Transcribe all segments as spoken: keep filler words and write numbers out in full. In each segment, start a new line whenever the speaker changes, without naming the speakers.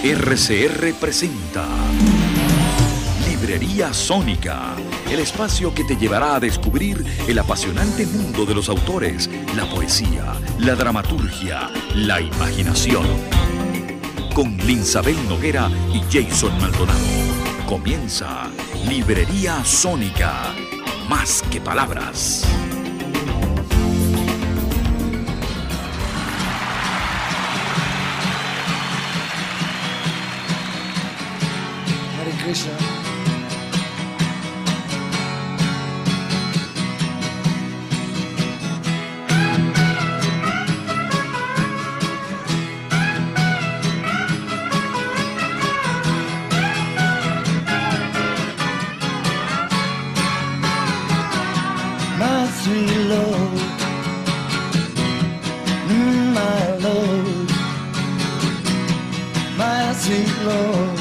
R C R presenta Librería Sónica, el espacio que te llevará a descubrir el apasionante mundo de los autores, la poesía, la dramaturgia, la imaginación. Con Linsabel Noguera y Jason Maldonado. Comienza Librería Sónica, más que palabras.
Krishna. My sweet Lord, mm, my Lord, my sweet Lord.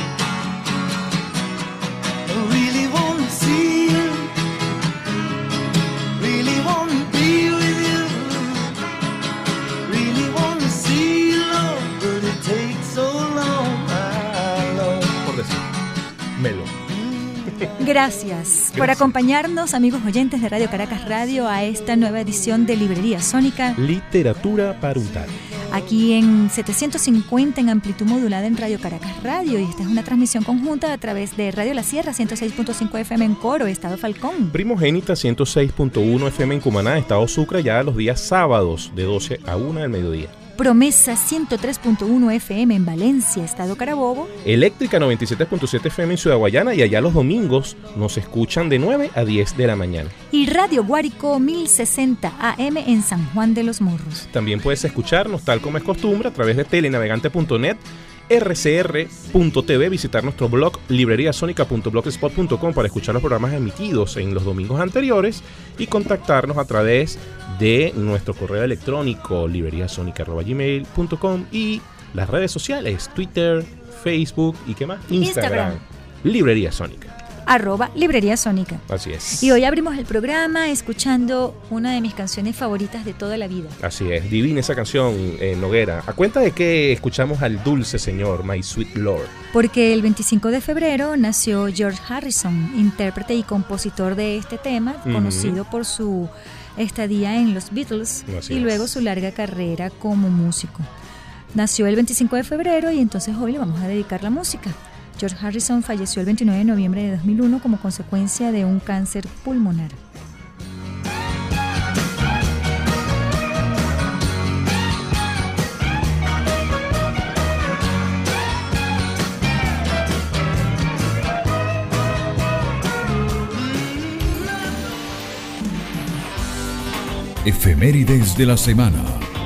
Gracias, Gracias por acompañarnos, amigos oyentes de Radio Caracas Radio, a esta nueva edición de Librería Sónica.
Literatura para untar.
Aquí en setecientos cincuenta en amplitud modulada en Radio Caracas Radio, y esta es una transmisión conjunta a través de Radio La Sierra ciento seis punto cinco F M en Coro, Estado Falcón.
Primogénita ciento seis punto uno F M en Cumaná, Estado Sucre, ya los días sábados de doce a una del mediodía.
Promesa ciento tres punto uno F M en Valencia, Estado Carabobo.
Eléctrica noventa y siete punto siete F M en Ciudad Guayana, y allá los domingos nos escuchan de nueve a diez de la mañana.
Y Radio Guárico mil sesenta A M en San Juan de los Morros.
También puedes escucharnos, tal como es costumbre, a través de telenavegante punto net, R C R punto T V, visitar nuestro blog libreriasónica punto blogspot punto com para escuchar los programas emitidos en los domingos anteriores y contactarnos a través de nuestro correo electrónico libreriasónica arroba gmail punto com y las redes sociales, Twitter, Facebook y ¿qué más? Instagram. Instagram. Librería Sónica.
Arroba Librería Sónica.
Así es.
Y hoy abrimos el programa escuchando una de mis canciones favoritas de toda la vida.
Así es, divina esa canción, eh, Noguera. ¿A cuenta de que escuchamos al dulce señor, My Sweet Lord?
Porque el veinticinco de febrero nació George Harrison, intérprete y compositor de este tema, uh-huh. conocido por su estadía en los Beatles. Así y es. Luego su larga carrera como músico. Nació el veinticinco de febrero y entonces hoy le vamos a dedicar la música. George Harrison falleció el veintinueve de noviembre de dos mil uno como consecuencia de un cáncer pulmonar.
Efemérides de la semana.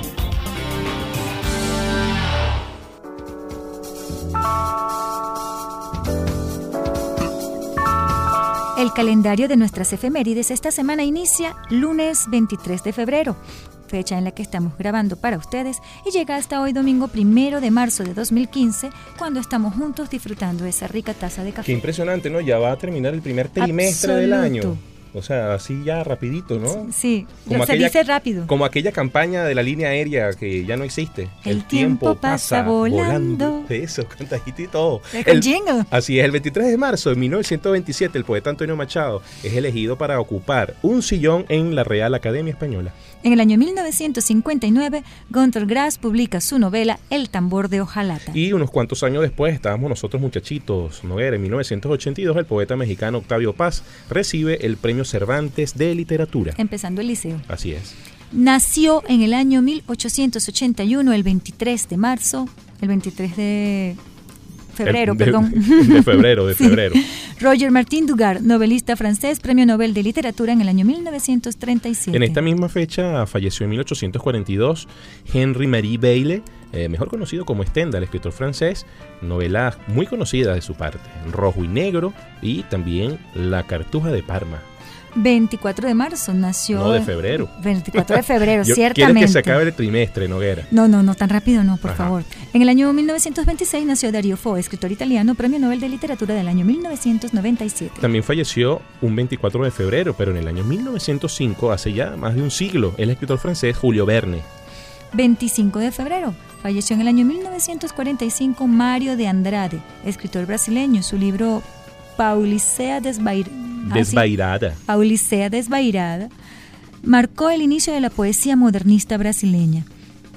El calendario de nuestras efemérides esta semana inicia lunes veintitrés de febrero, fecha en la que estamos grabando para ustedes, y llega hasta hoy domingo primero de marzo de dos mil quince, cuando estamos juntos disfrutando de esa rica taza de café.
Qué impresionante, ¿no? Ya va a terminar el primer trimestre Absoluto. Del año. O sea, así ya rapidito, ¿no?
Sí,
como
se
aquella,
dice rápido.
Como aquella campaña de la línea aérea que ya no existe.
El, el tiempo, tiempo pasa volando. volando.
Eso, cantajito y todo.
El jingle.
Así es, el veintitrés de marzo de mil novecientos veintisiete, el poeta Antonio Machado es elegido para ocupar un sillón en la Real Academia Española.
En el año mil novecientos cincuenta y nueve, Günter Grass publica su novela El tambor de hojalata.
Y unos cuantos años después, estábamos nosotros muchachitos, Noguera, en mil novecientos ochenta y dos, el poeta mexicano Octavio Paz recibe el premio Cervantes de literatura.
Empezando el liceo.
Así es.
Nació en el año mil ochocientos ochenta y uno, el veintitrés de marzo, el veintitrés de febrero,
el, de,
perdón.
De febrero, de sí. febrero.
Roger Martin Dugard, novelista francés, premio Nobel de Literatura en el año mil novecientos treinta y siete.
En esta misma fecha falleció en mil ochocientos cuarenta y dos Henri Marie Bayle, eh, mejor conocido como Stendhal, escritor francés, novela muy conocida de su parte, Rojo y Negro y también La Cartuja de Parma.
veinticuatro de marzo nació...
No, de febrero.
veinticuatro de febrero,
Yo,
ciertamente.
¿Quieres que se acabe el trimestre, Noguera?
No, no, no, tan rápido no, por
Ajá.
favor. En el año mil novecientos veintiséis nació Dario Fo, escritor italiano, premio Nobel de Literatura del año mil novecientos noventa y siete.
También falleció un veinticuatro de febrero, pero en el año mil novecientos cinco, hace ya más de un siglo, el escritor francés Julio Verne.
veinticinco de febrero, Falleció en el año mil novecientos cuarenta y cinco Mário de Andrade, escritor brasileño. Su libro Paulicea Desvair-
Desvairada.
ah, sí, Paulicea Desvairada marcó el inicio de la poesía modernista brasileña.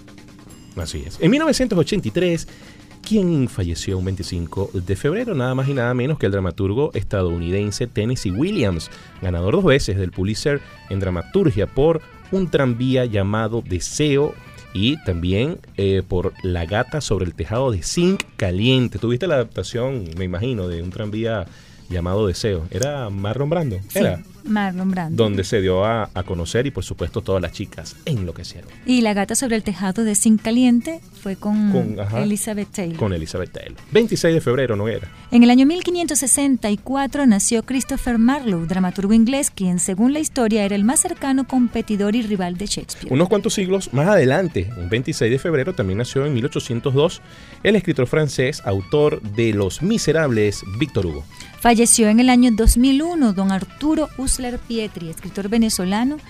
Así es. En mil novecientos ochenta y tres, ¿quién falleció un veinticinco de febrero? Nada más y nada menos que el dramaturgo estadounidense Tennessee Williams, ganador dos veces del Pulitzer en dramaturgia por Un tranvía llamado Deseo y también eh, por La gata sobre el tejado de zinc caliente. ¿Tuviste la adaptación, me imagino, de Un tranvía llamado Deseo? ¿Era Marlon Brando?
Sí,
Era
Marlon Brando.
donde se dio a, a conocer y por supuesto todas las chicas enloquecieron.
Y La gata sobre el tejado de zinc caliente fue con,
Con, ajá,
Elizabeth Taylor.
Con Elizabeth Taylor. veintiséis de febrero, ¿no era?
En el año mil quinientos sesenta y cuatro nació Christopher Marlowe, dramaturgo inglés, quien según la historia era el más cercano competidor y rival de Shakespeare.
Unos cuantos siglos más adelante, un veintiséis de febrero, también nació en mil ochocientos dos el escritor francés, autor de Los Miserables, Víctor Hugo.
Falleció en el año dos mil uno don Arturo Uslar Pietri, escritor venezolano,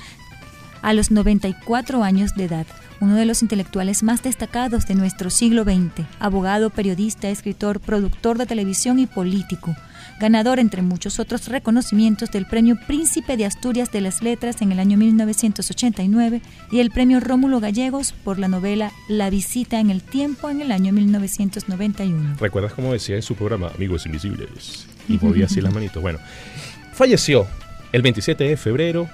a los noventa y cuatro años de edad. Uno de los intelectuales más destacados de nuestro siglo veinte, abogado, periodista, escritor, productor de televisión y político, ganador entre muchos otros reconocimientos del Premio Príncipe de Asturias de las Letras en el año mil novecientos ochenta y nueve y el Premio Rómulo Gallegos por la novela La visita en el tiempo en el año mil novecientos noventa y uno.
¿Recuerdas cómo decía en su programa Amigos Invisibles? Y movía así las manitos. Bueno, falleció el veintisiete de febrero.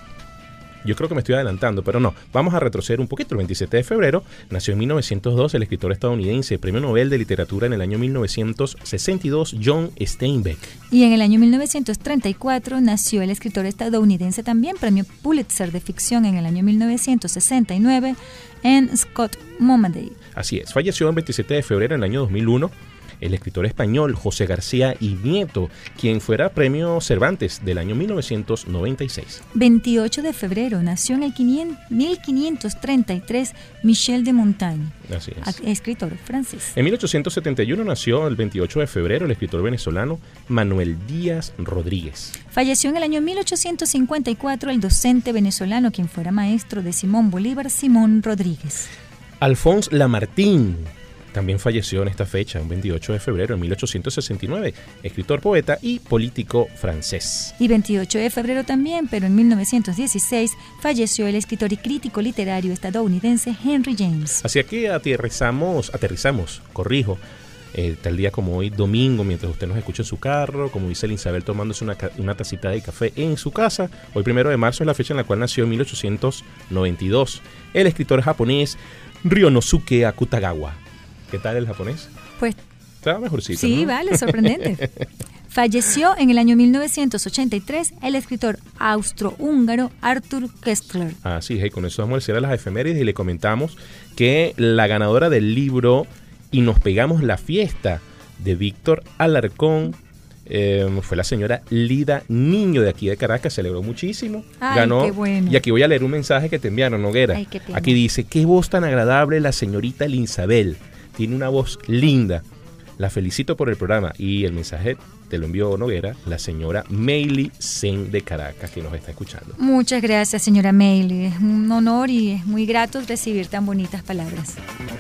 Yo creo que me estoy adelantando, pero no. Vamos a retroceder un poquito. El veintisiete de febrero nació en mil novecientos dos el escritor estadounidense, premio Nobel de Literatura en el año mil novecientos sesenta y dos, John Steinbeck.
Y en el año mil novecientos treinta y cuatro nació el escritor estadounidense también, premio Pulitzer de ficción en el año mil novecientos sesenta y nueve, N. Scott Momaday.
Así es. Falleció el veintisiete de febrero en el año dos mil uno el escritor español José García y Nieto, quien fuera premio Cervantes del año mil novecientos noventa y seis.
veintiocho de febrero nació en el mil quinientos treinta y tres Michel de Montaigne,
Así es.
escritor francés.
En mil ochocientos setenta y uno nació el veintiocho de febrero el escritor venezolano Manuel Díaz Rodríguez.
Falleció en el año mil ochocientos cincuenta y cuatro el docente venezolano quien fuera maestro de Simón Bolívar, Simón Rodríguez.
Alphonse Lamartine también falleció en esta fecha, un veintiocho de febrero de mil ochocientos sesenta y nueve, escritor, poeta y político francés.
Y veintiocho de febrero también, pero en mil novecientos dieciséis, falleció el escritor y crítico literario estadounidense Henry James.
Así que aterrizamos, aterrizamos, corrijo, eh, tal día como hoy, domingo, mientras usted nos escucha en su carro, como dice Isabel, tomándose una, una tacita de café en su casa. Hoy, primero de marzo, es la fecha en la cual nació en mil ochocientos noventa y dos el escritor japonés Ryonosuke Akutagawa. ¿Qué tal el japonés?
Pues
estaba mejorcito,
sí,
¿no?
vale, sorprendente. Falleció en el año mil novecientos ochenta y tres el escritor austrohúngaro Arthur Koestler.
Así es, y con eso vamos a decir a las efemérides y le comentamos que la ganadora del libro Y nos pegamos la fiesta de Víctor Alarcón eh, fue la señora Lida Niño de aquí de Caracas, celebró muchísimo.
Ay,
ganó.
qué bueno.
Y aquí voy a leer un mensaje que te enviaron, Noguera.
Ay, qué pena.
Aquí dice, qué voz tan agradable la señorita Linsabel. Tiene una voz linda. La felicito por el programa. Y el mensaje te lo envió Noguera, la señora Meili Sen de Caracas, que nos está escuchando.
Muchas gracias, señora Meili. Es un honor y es muy grato recibir tan bonitas palabras.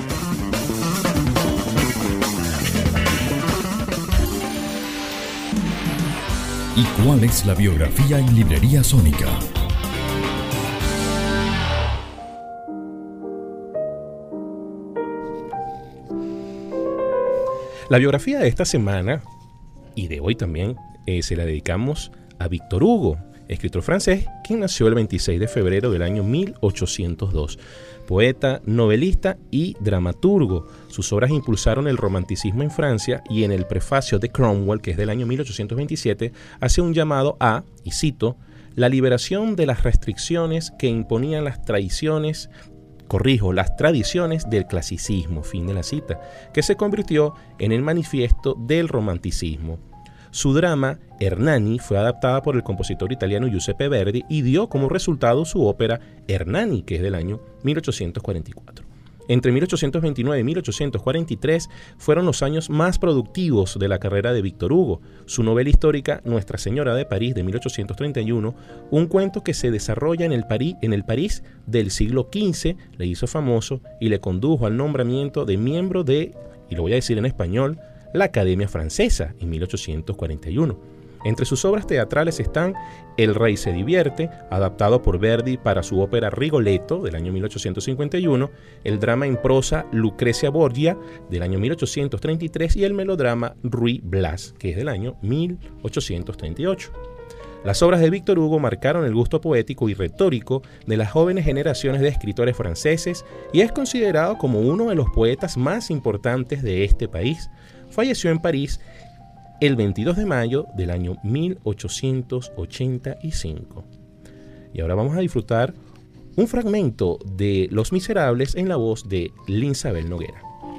¿Y cuál es la biografía en Librería Sónica?
La biografía de esta semana y de hoy también eh, se la dedicamos a Víctor Hugo, escritor francés, quien nació el veintiséis de febrero del año mil ochocientos dos. Poeta, novelista y dramaturgo. Sus obras impulsaron el romanticismo en Francia y en el prefacio de Cromwell, que es del año mil ochocientos veintisiete, hace un llamado a, y cito, la liberación de las restricciones que imponían las tradiciones, corrijo, las tradiciones del clasicismo, fin de la cita, que se convirtió en el manifiesto del romanticismo. Su drama, Hernani, fue adaptada por el compositor italiano Giuseppe Verdi y dio como resultado su ópera Hernani, que es del año mil ochocientos cuarenta y cuatro. Entre mil ochocientos veintinueve y mil ochocientos cuarenta y tres fueron los años más productivos de la carrera de Víctor Hugo. Su novela histórica Nuestra Señora de París de mil ochocientos treinta y uno, un cuento que se desarrolla en el, París, en el París del siglo quince, le hizo famoso y le condujo al nombramiento de miembro de, y lo voy a decir en español, la Academia Francesa en mil ochocientos cuarenta y uno. Entre sus obras teatrales están El Rey se divierte, adaptado por Verdi para su ópera Rigoletto del año mil ochocientos cincuenta y uno, el drama en prosa Lucrecia Borgia del año mil ochocientos treinta y tres y el melodrama Ruy Blas, que es del año mil ochocientos treinta y ocho. Las obras de Víctor Hugo marcaron el gusto poético y retórico de las jóvenes generaciones de escritores franceses y es considerado como uno de los poetas más importantes de este país. Falleció en París el veintidós de mayo del año mil ochocientos ochenta y cinco. Y ahora vamos a disfrutar un fragmento de Los Miserables en la voz de Linsabel Noguera.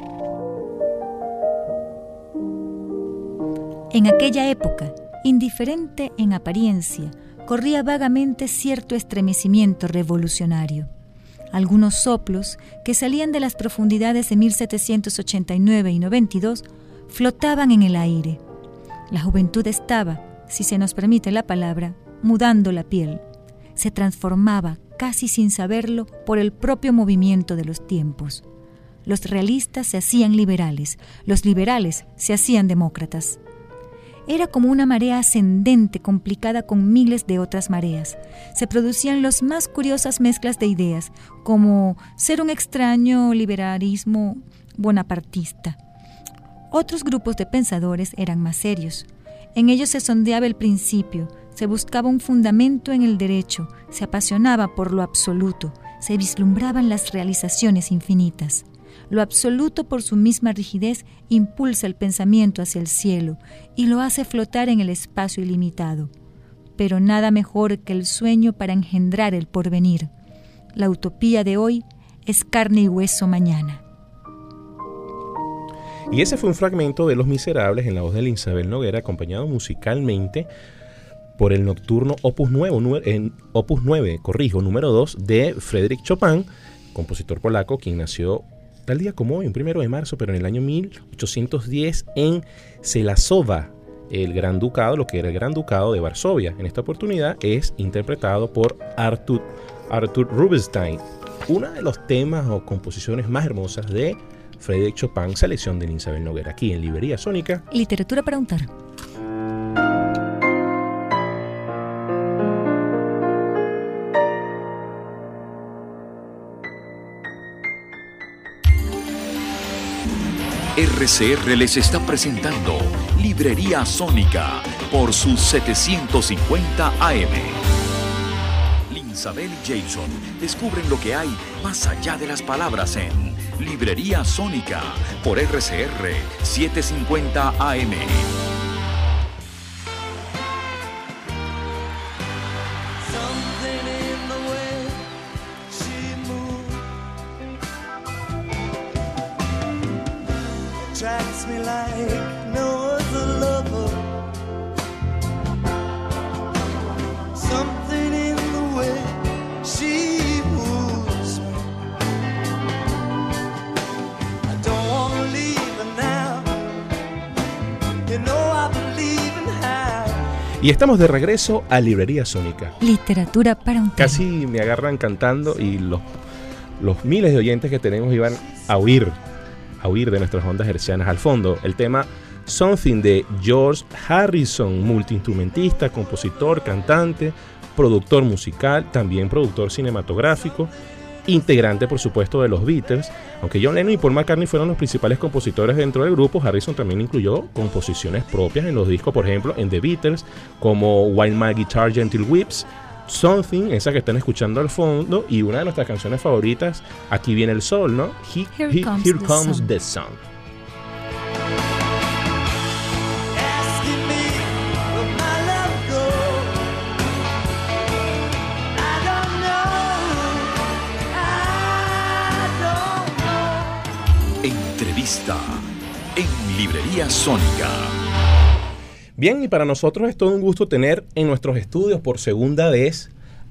En aquella época, indiferente en apariencia, corría vagamente cierto estremecimiento revolucionario. Algunos soplos que salían de las profundidades de mil setecientos ochenta y nueve y noventa y dos flotaban en el aire. La juventud estaba, si se nos permite la palabra, mudando la piel. Se transformaba, casi sin saberlo, por el propio movimiento de los tiempos. Los realistas se hacían liberales, los liberales se hacían demócratas. Era como una marea ascendente complicada con miles de otras mareas. Se producían las más curiosas mezclas de ideas, como ser un extraño liberalismo bonapartista. Otros grupos de pensadores eran más serios. En ellos se sondeaba el principio, se buscaba un fundamento en el derecho, se apasionaba por lo absoluto, se vislumbraban las realizaciones infinitas. Lo absoluto por su misma rigidez impulsa el pensamiento hacia el cielo y lo hace flotar en el espacio ilimitado. Pero nada mejor que el sueño para engendrar el porvenir. La utopía de hoy es carne y hueso mañana.
Y ese fue un fragmento de Los Miserables en la voz de Linsabel Noguera, acompañado musicalmente por el nocturno Opus nueve, en Opus nueve, corrijo, número dos de Frédéric Chopin, compositor polaco, quien nació tal día como hoy, un primero de marzo, pero en el año mil ochocientos diez en Czeslazowa, el Gran Ducado, lo que era el Gran Ducado de Varsovia. En esta oportunidad es interpretado por Artur, Artur Rubinstein, uno de los temas o composiciones más hermosas de Frédéric Chopin, selección de Linsabel Noguera, aquí en Librería Sónica.
Literatura para untar.
R C R les está presentando Librería Sónica por sus setecientos cincuenta A M. Linsabel y Jason descubren lo que hay más allá de las palabras en Librería Sónica por R C R setecientos cincuenta A M.
Attracts me like no other lover. Something in the way she moves me. I don't wanna leave her now. You know I believe in how.
Y estamos de regreso a Librería Sónica.
Literatura para un
Casi me agarran cantando y los, los miles de oyentes que tenemos iban a huir. a huir de nuestras ondas hercianas. Al fondo, el tema Something de George Harrison, multiinstrumentista, compositor, cantante, productor musical, también productor cinematográfico, integrante, por supuesto, de los Beatles. Aunque John Lennon y Paul McCartney fueron los principales compositores dentro del grupo, Harrison también incluyó composiciones propias en los discos, por ejemplo, en The Beatles, como While My Guitar Gently Weeps, Something, esa que están escuchando al fondo, y una de nuestras canciones favoritas, Aquí viene el sol, ¿no? He,
Here
he,
comes,
here
the,
comes
sun.
the sun.
Asking me where my love goes. I don't know. I don't know.
Entrevista en Librería Sónica.
Bien, y para nosotros es todo un gusto tener en nuestros estudios por segunda vez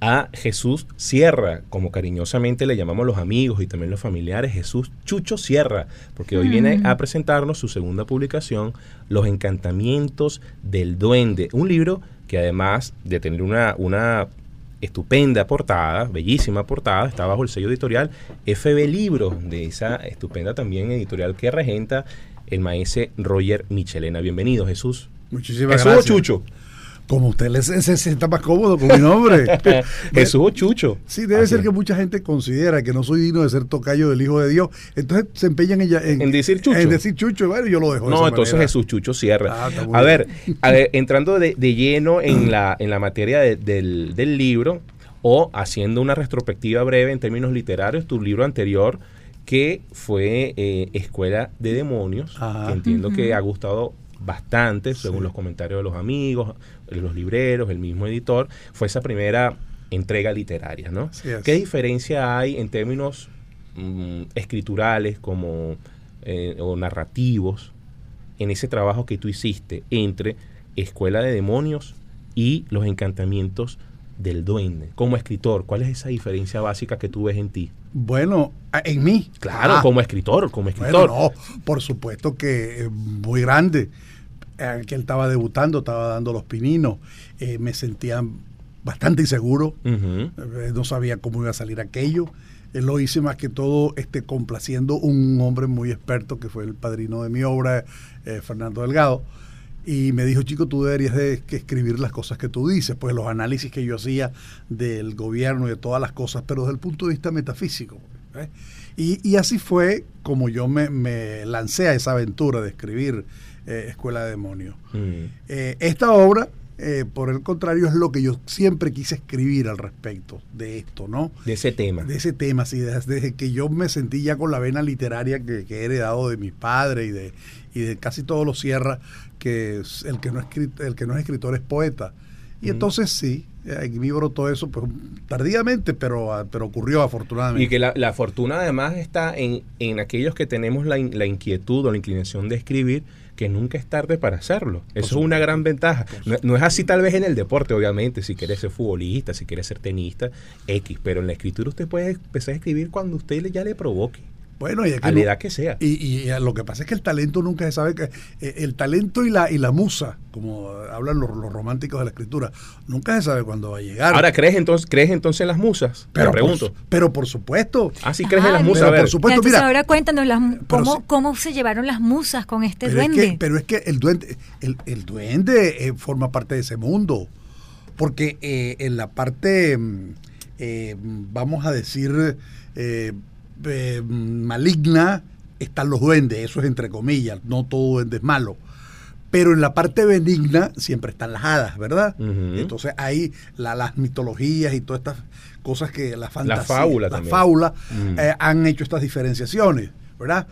a Jesús Sierra, como cariñosamente le llamamos los amigos y también los familiares, Jesús Chucho Sierra, porque hoy mm. viene a presentarnos su segunda publicación, Los Encantamientos del Duende, un libro que además de tener una, una estupenda portada, bellísima portada, está bajo el sello editorial F B Libros, de esa estupenda también editorial que regenta el maese Roger Michelena. Bienvenido, Jesús.
Muchísimas
Jesús
gracias.
O Chucho.
Como usted le, se, se sienta más cómodo con mi nombre.
Jesús o Chucho.
Sí, debe
Así
ser
es.
Que mucha gente considera que no soy digno de ser tocayo del Hijo de Dios. Entonces se empeñan en, en,
en decir Chucho.
En decir Chucho, bueno, yo lo dejo.
No,
de esa
entonces
manera.
Jesús Chucho Sierra.
Ah,
a, ver, a ver, entrando de, de lleno en la, en la materia de, del, del libro, o haciendo una retrospectiva breve en términos literarios, tu libro anterior, que fue eh, Escuela de Demonios,
Ajá.
que entiendo
Uh-huh.
que ha gustado bastante, según
Sí.
los comentarios de los amigos, los libreros, el mismo editor, fue esa primera entrega literaria, ¿no?
Así es.
¿Qué diferencia hay en términos mm, escriturales como eh, o narrativos en ese trabajo que tú hiciste entre Escuela de Demonios y Los Encantamientos del Duende? Como escritor, ¿cuál es esa diferencia básica que tú ves en ti?
Bueno, en mí.
Claro,
Ah,
como escritor, como escritor.
Bueno, no, por supuesto que eh, muy grande. Eh, que él estaba debutando, estaba dando los pininos. Eh, me sentía bastante inseguro.
Ujú.
Eh, no sabía cómo iba a salir aquello. Eh, lo hice más que todo este, complaciendo un hombre muy experto que fue el padrino de mi obra, eh, Fernando Delgado. Y me dijo, chico, tú deberías de que escribir las cosas que tú dices, pues los análisis que yo hacía del gobierno y de todas las cosas, pero desde el punto de vista metafísico. ¿eh? Y, y así fue como yo me, me lancé a esa aventura de escribir eh, Escuela de Demonios.
Mm.
Eh, esta obra, eh, por el contrario, es lo que yo siempre quise escribir al respecto de esto, ¿no?
De ese tema.
De ese tema, sí, desde, desde que yo me sentí ya con la vena literaria que, que he heredado de mis padres y de, y de casi todos los Sierra, que es el que no es escritor, el que no es escritor es poeta. Y mm. entonces sí, en mí brotó eso pues, tardíamente, pero, pero ocurrió afortunadamente.
Y que la, la fortuna además está en, en aquellos que tenemos la, in, la inquietud o la inclinación de escribir, que nunca es tarde para hacerlo. Eso supuesto. Es una gran ventaja. No, no es así tal vez en el deporte, obviamente, si quieres ser futbolista, si quieres ser tenista, X, pero en la escritura usted puede empezar a escribir cuando usted ya le provoque.
Bueno, y
a la edad que sea.
Y, y, y lo que pasa es que el talento nunca se sabe que eh, el talento y la y la musa, como hablan los, los románticos de la escritura, nunca se sabe cuándo va a llegar.
Ahora, ¿crees entonces crees entonces en las musas?
Pero
Te pregunto.
Por, pero por supuesto.
Ah, sí crees
ah,
en las musas.
Pero
a ver.
por supuesto,
entonces
mira.
ahora cuéntanos las, cómo,
sí,
cómo se llevaron las musas con este
pero
duende.
Es que, pero es que el duende, el, el duende eh, forma parte de ese mundo. Porque eh, en la parte, eh, vamos a decir, eh, eh, maligna, están los duendes, eso es entre comillas, no todo duende es malo. Pero en la parte benigna siempre están las hadas, ¿verdad? Uh-huh. Entonces ahí la, las mitologías y todas estas cosas que la fantasía,
la fábula,
la
también.
fábula uh-huh. eh, han hecho estas diferenciaciones, ¿verdad?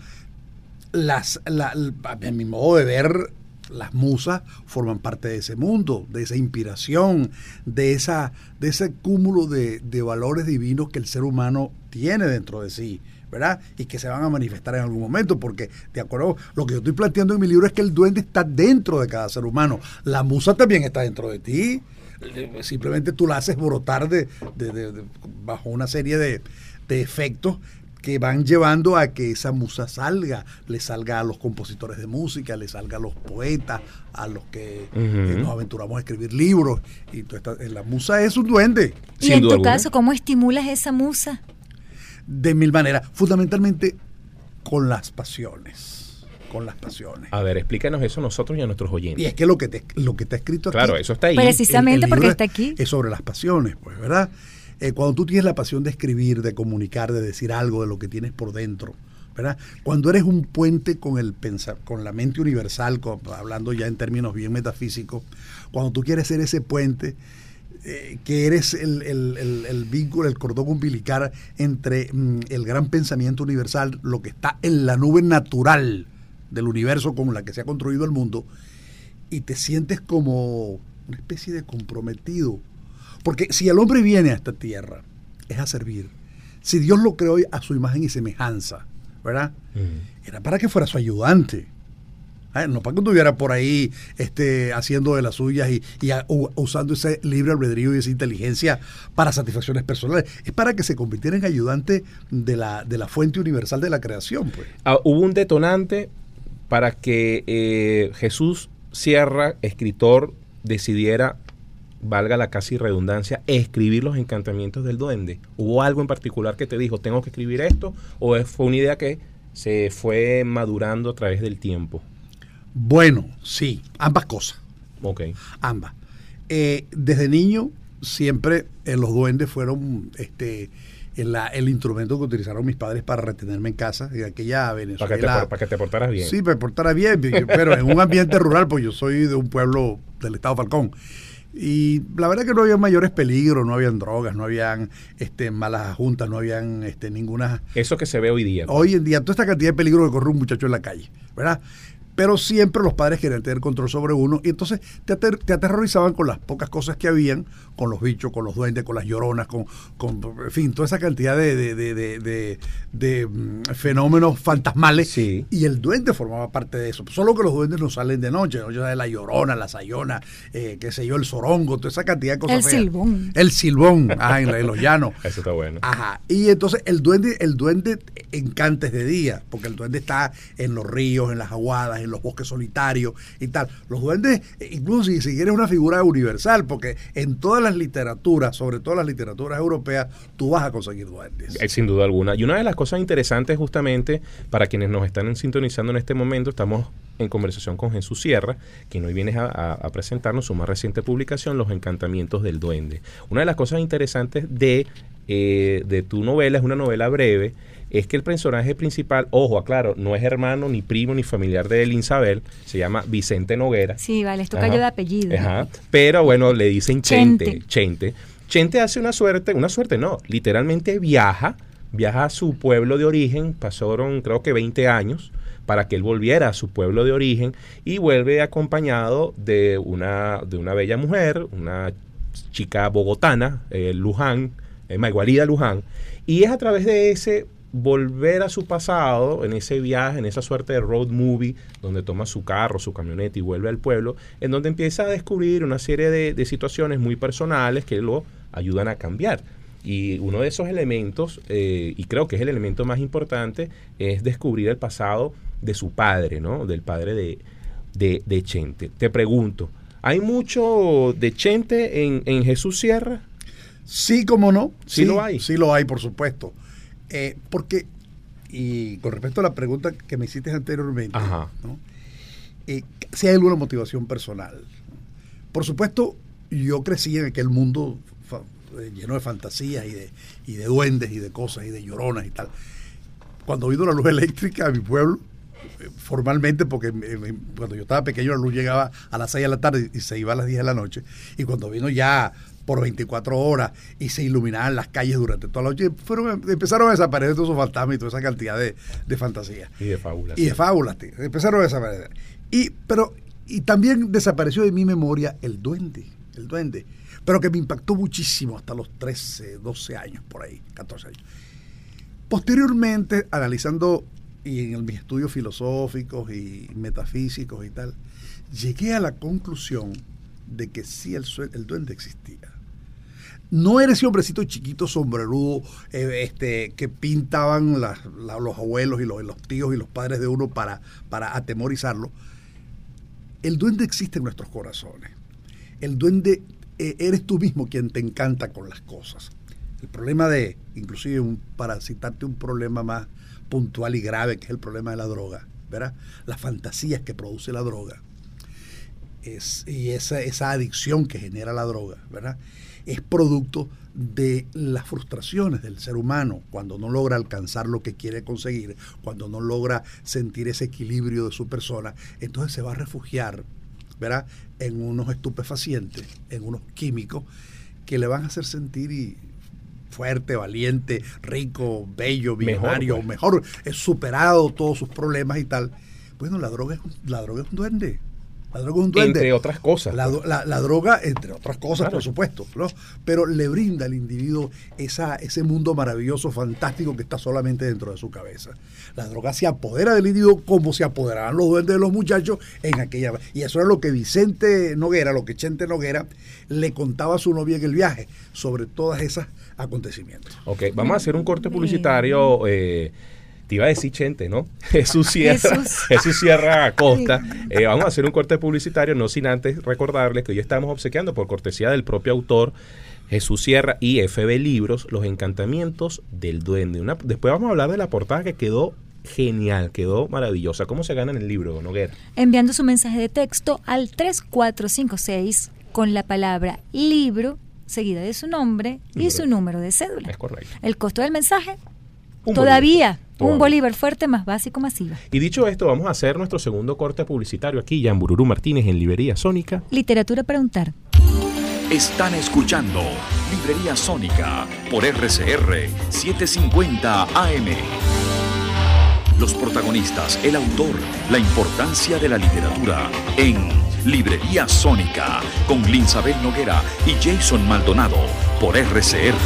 Las, la, la, en mi modo de ver, las musas forman parte de ese mundo, de esa inspiración, de esa, de ese cúmulo de, de valores divinos que el ser humano tiene dentro de sí, ¿verdad? Y que se van a manifestar en algún momento, porque de acuerdo, lo que yo estoy planteando en mi libro es que el duende está dentro de cada ser humano. La musa también está dentro de ti. Simplemente tú la haces brotar de, de, de, de bajo una serie de, de efectos que van llevando a que esa musa salga, le salga a los compositores de música, le salga a los poetas, a los que uh-huh. eh, nos aventuramos a escribir libros. Y tú estás, la musa es un duende.
Y en tu alguna. caso, ¿cómo estimulas esa musa?
De mil maneras, fundamentalmente con las pasiones, con las pasiones.
A ver, explícanos eso a nosotros y a nuestros oyentes.
Y es que lo que te, lo que está escrito aquí,
claro, eso está ahí.
Precisamente el, el porque está aquí.
Es sobre las pasiones, pues, ¿verdad? Eh, cuando tú tienes la pasión de escribir, de comunicar, de decir algo de lo que tienes por dentro, ¿verdad? Cuando eres un puente con el pensar, con la mente universal, con, hablando ya en términos bien metafísicos, cuando tú quieres ser ese puente, eh, que eres el, el, el, el vínculo, el cordón umbilical entre mm, el gran pensamiento universal, lo que está en la nube natural del universo con la que se ha construido el mundo, y te sientes como una especie de comprometido. Porque si el hombre viene a esta tierra, es a servir. Si Dios lo creó a su imagen y semejanza, ¿verdad? Mm. Era para que fuera su ayudante. ¿eh? No para que estuviera por ahí este, haciendo de las suyas y, y a, u, usando ese libre albedrío y esa inteligencia para satisfacciones personales. Es para que se convirtiera en ayudante de la, de la fuente universal de la creación. Pues.
Ah, hubo un detonante para que eh, Jesús Sierra, escritor, decidiera, valga la casi redundancia, escribir los encantamientos del duende. ¿Hubo algo en particular que te dijo, tengo que escribir esto? ¿O fue una idea que se fue madurando a través del tiempo?
Bueno, sí, ambas cosas.
Ok.
Ambas. Eh, desde niño, siempre eh, los duendes fueron este, el, la, el instrumento que utilizaron mis padres para retenerme en casa, en aquella Venezuela.
Para que te, para que te portaras bien.
Sí, me portara bien, pero en un ambiente rural, pues yo soy de un pueblo del estado Falcón. Y la verdad que no había mayores peligros, no habían drogas, no habían este, malas juntas, no habían este, ninguna...
Eso que se ve hoy día.
Hoy en día, toda esta cantidad de peligro que corre un muchacho en la calle, ¿verdad? Pero siempre los padres querían tener control sobre uno y entonces te, ater te aterrorizaban con las pocas cosas que habían, con los bichos, con los duendes, con las lloronas, con, con en fin, toda esa cantidad de, de, de, de, de, de um, fenómenos fantasmales.
Sí.
Y el duende formaba parte de eso. Solo que los duendes no salen de noche, ¿no? Ya la llorona, la sayona, eh, qué sé yo, el sorongo, toda esa cantidad de cosas.
El
feas.
silbón.
El silbón, ajá, en, en los llanos.
Eso está bueno.
Ajá. Y entonces el duende, el duende encanta de día, porque el duende está en los ríos, en las aguadas, en los bosques solitarios y tal. Los duendes, incluso si, si quieres una figura universal, porque en todas las literaturas, sobre todo las literaturas europeas, tú vas a conseguir duendes.
Eh, sin duda alguna. Y una de las cosas interesantes justamente, para quienes nos están sintonizando en este momento, estamos en conversación con Jesús Sierra, quien hoy viene a, a, a presentarnos su más reciente publicación, Los Encantamientos del Duende. Una de las cosas interesantes de, eh, de tu novela, es una novela breve, es que el personaje principal, ojo, aclaro, no es hermano, ni primo, ni familiar de Elinsabel, se llama Vicente Noguera.
Sí, vale, esto cayó de apellido.
Ajá, pero bueno, le dicen Chente.
Chente.
Chente. Chente hace una suerte, una suerte no, literalmente viaja, viaja a su pueblo de origen, pasaron creo que veinte años, para que él volviera a su pueblo de origen, y vuelve acompañado de una, de una bella mujer, una chica bogotana, eh, Luján, eh, Maiguarida Luján, y es a través de ese volver a su pasado, en ese viaje, en esa suerte de road movie, donde toma su carro, su camioneta y vuelve al pueblo, en donde empieza a descubrir una serie de, de situaciones muy personales que lo ayudan a cambiar. Y uno de esos elementos, eh, y creo que es el elemento más importante, es descubrir el pasado de su padre, ¿no? Del padre de, de, de Chente. Te pregunto, ¿hay mucho de Chente en, en Jesús Sierra?
Sí, como no.
Sí,
sí
lo hay.
Sí lo hay, por supuesto. Eh, porque, y con respecto a la pregunta que me hiciste anteriormente, ¿no? eh, si hay alguna motivación personal. Por supuesto, yo crecí en aquel mundo fa lleno de fantasías y de, y de duendes y de cosas y de lloronas y tal. Cuando vino la luz eléctrica a mi pueblo, eh, formalmente, porque eh, cuando yo estaba pequeño la luz llegaba a las seis de la tarde y se iba a las diez de la noche, y cuando vino ya por veinticuatro horas y se iluminaban las calles durante toda la noche, fueron, empezaron a desaparecer todos esos fantasmas y toda esa cantidad de, de fantasías.
Y de fábulas.
Y de fábulas, tío. Empezaron a desaparecer. Y, pero, y también desapareció de mi memoria el duende, el duende, pero que me impactó muchísimo hasta los trece, doce años, por ahí, catorce años. Posteriormente, analizando y en mis estudios filosóficos y metafísicos y tal, llegué a la conclusión de que sí, el, el duende existía. No era ese hombrecito chiquito, sombrerudo, eh, este, que pintaban las, la, los abuelos y los, los tíos y los padres de uno para, para atemorizarlo. El duende existe en nuestros corazones. El duende, eh, eres tú mismo quien te encanta con las cosas. El problema de, inclusive un, para citarte un problema más puntual y grave, que es el problema de la droga, ¿verdad? Las fantasías que produce la droga. Es, y esa, esa adicción que genera la droga, ¿verdad? Es producto de las frustraciones del ser humano cuando no logra alcanzar lo que quiere conseguir, cuando no logra sentir ese equilibrio de su persona, entonces se va a refugiar, ¿verdad?, en unos estupefacientes, en unos químicos que le van a hacer sentir y fuerte, valiente, rico, bello, millonario, mejor, mejor, es superado todos sus problemas y tal. Bueno, la droga es, la droga es un duende. La droga es un duende.
Entre otras cosas.
La, la, la droga, entre otras cosas,
Claro.
por supuesto, ¿no? Pero le brinda al individuo esa, ese mundo maravilloso, fantástico que está solamente dentro de su cabeza. La droga se apodera del individuo como se apoderaban los duendes de los muchachos en aquella... Y eso era lo que Vicente Noguera, lo que Chente Noguera le contaba a su novia en el viaje, sobre todas esas acontecimientos.
Ok, vamos a hacer un corte publicitario. Eh, te iba a decir Chente, ¿no? Jesús Sierra,
Jesús.
Jesús Sierra Acosta. Eh, vamos a hacer un corte publicitario, no sin antes recordarles que hoy estamos obsequiando, por cortesía del propio autor, Jesús Sierra y F B Libros, Los Encantamientos del Duende. Una, después vamos a hablar de la portada que quedó genial, quedó maravillosa. ¿Cómo se gana en el libro, Noguera?
Enviando su mensaje de texto al tres cuatro cinco seis con la palabra libro, seguida de su nombre y
Libro.
su número de cédula.
Es correcto.
El costo del mensaje,
Un
todavía,
bolívar.
un
Todavía.
bolívar fuerte más básico masiva.
Y dicho esto, vamos a hacer nuestro segundo corte publicitario aquí, en Bururú Martínez, en Librería Sónica.
Literatura para untar.
Están escuchando Librería Sónica por R C R setecientos cincuenta A M. Los protagonistas, el autor, la importancia de la literatura en Librería Sónica con Linsabel Noguera y Jason Maldonado por R C R.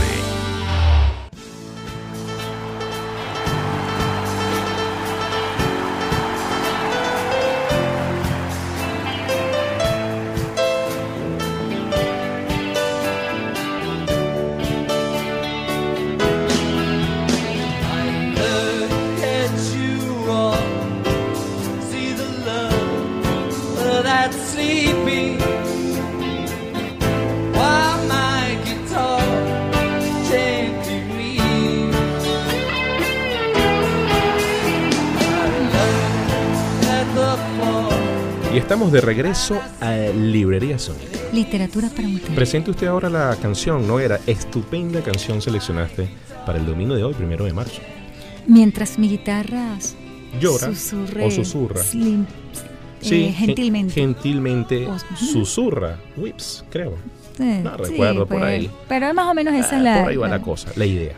Y estamos de regreso a Librería Sónica.
Literatura para untar.
Presente usted ahora la canción, ¿no? Era estupenda canción seleccionaste para el domingo de hoy, primero de marzo.
Mientras mi guitarra
Llora
susurre,
o susurra.
slim-
Sí,
eh, gentilmente.
gen- gentilmente
O-
susurra. Whips, creo.
Eh,
No
sí,
recuerdo por
pues,
ahí.
Pero más o menos esa
Ah,
es la,
por ahí va
la-
la cosa, la idea.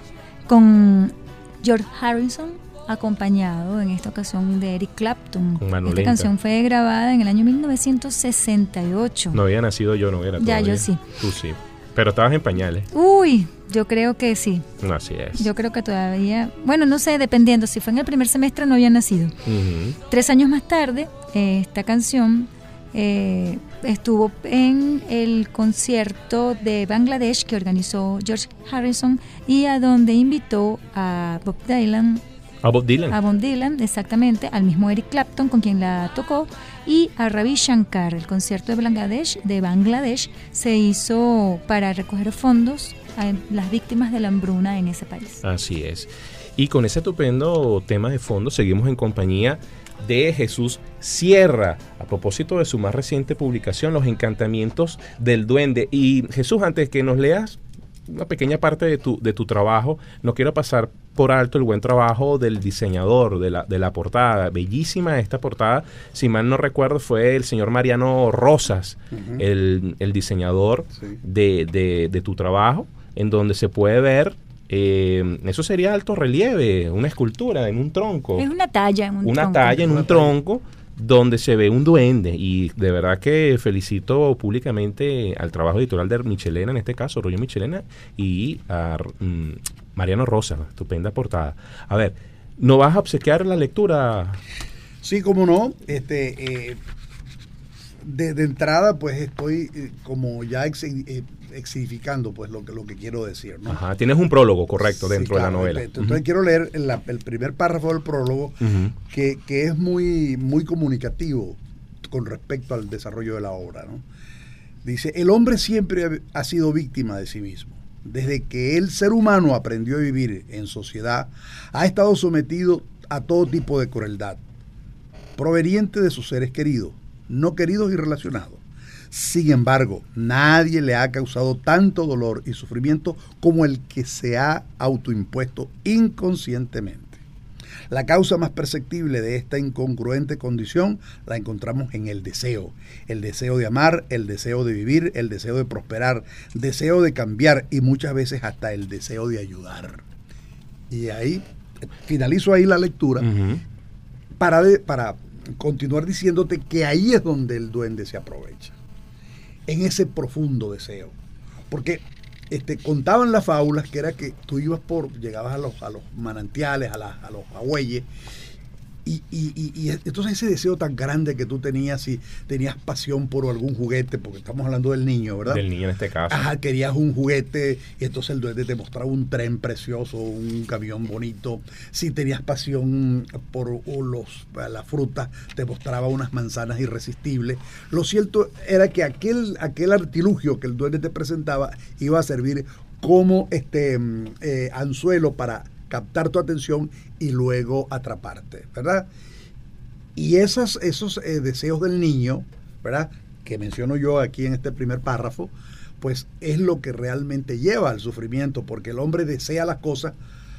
con George Harrison, acompañado en esta ocasión de Eric Clapton.
Con mano
Esta
lenta.
canción fue grabada en el año mil novecientos sesenta y ocho.
No había nacido yo, no era
Ya,
todavía.
yo sí.
Tú sí. Pero estabas en pañales.
Uy, yo creo que sí.
No, así es.
Yo creo que todavía, bueno, no sé, dependiendo, si fue en el primer semestre no había nacido.
Ujú.
Tres años más tarde, eh, esta canción eh, estuvo en el concierto de Bangladesh que organizó George Harrison y a donde invitó a Bob Dylan,
A Bob Dylan.
a Bob Dylan, exactamente, al mismo Eric Clapton con quien la tocó, y a Ravi Shankar. El concierto de Bangladesh, de Bangladesh se hizo para recoger fondos a las víctimas de la hambruna en ese país.
Así es. Y con ese estupendo tema de fondo seguimos en compañía de Jesús Sierra, a propósito de su más reciente publicación, Los Encantamientos del Duende. Y Jesús, antes que nos leas una pequeña parte de tu, de tu trabajo, no quiero pasar por alto el buen trabajo del diseñador de la, de la portada. Bellísima esta portada, si mal no recuerdo fue el señor Mariano Rosas,
Ujú.
el, el diseñador
Sí.
de, de, de tu trabajo, en donde se puede ver, eh, eso sería alto relieve, una escultura en un tronco,
Es una talla en un
una
tronco.
talla en
Una
un
talla.
tronco donde se ve un duende, y de verdad que felicito públicamente al trabajo editorial de Michelena, en este caso, Rollo Michelena, y a mm, Mariano Rosa, estupenda portada. A ver, ¿no vas a obsequiar la lectura?
Sí, cómo no. Este, eh, de, de entrada, pues estoy eh, como ya ex, eh, exidificando pues lo que lo que quiero decir, ¿no?
Ajá, tienes un prólogo, correcto,
Sí,
dentro
claro,
de la novela.
Entonces
Ujú.
quiero leer la- el primer párrafo del prólogo,
Ujú.
que, que es muy, muy comunicativo con respecto al desarrollo de la obra, ¿no? Dice, el hombre siempre ha- ha sido víctima de sí mismo. Desde que el ser humano aprendió a vivir en sociedad, ha estado sometido a todo tipo de crueldad, proveniente de sus seres queridos, no queridos y relacionados. Sin embargo, nadie le ha causado tanto dolor y sufrimiento como el que se ha autoimpuesto inconscientemente. La causa más perceptible de esta incongruente condición la encontramos en el deseo. El deseo de amar, el deseo de vivir, el deseo de prosperar, deseo de cambiar y muchas veces hasta el deseo de ayudar. Y ahí, finalizo ahí la lectura
Ujú.
para, de- para continuar diciéndote que ahí es donde el duende se aprovecha, en ese profundo deseo. Porque este, contaban las fábulas que era que tú ibas por, llegabas a los, a los manantiales, a, la, a los agüeyes, Y, y, y, y entonces ese deseo tan grande que tú tenías, si tenías pasión por algún juguete, porque estamos hablando del niño, ¿verdad?
Del niño en este caso.
Ajá, querías un juguete y entonces el duende te mostraba un tren precioso, un camión bonito. Si tenías pasión por los, la fruta, te mostraba unas manzanas irresistibles. Lo cierto era que aquel, aquel artilugio que el duende te presentaba iba a servir como este eh, anzuelo para captar tu atención y luego atraparte, ¿verdad? Y esas, esos eh, deseos del niño, ¿verdad?, que menciono yo aquí en este primer párrafo, pues es lo que realmente lleva al sufrimiento, porque el hombre desea las cosas,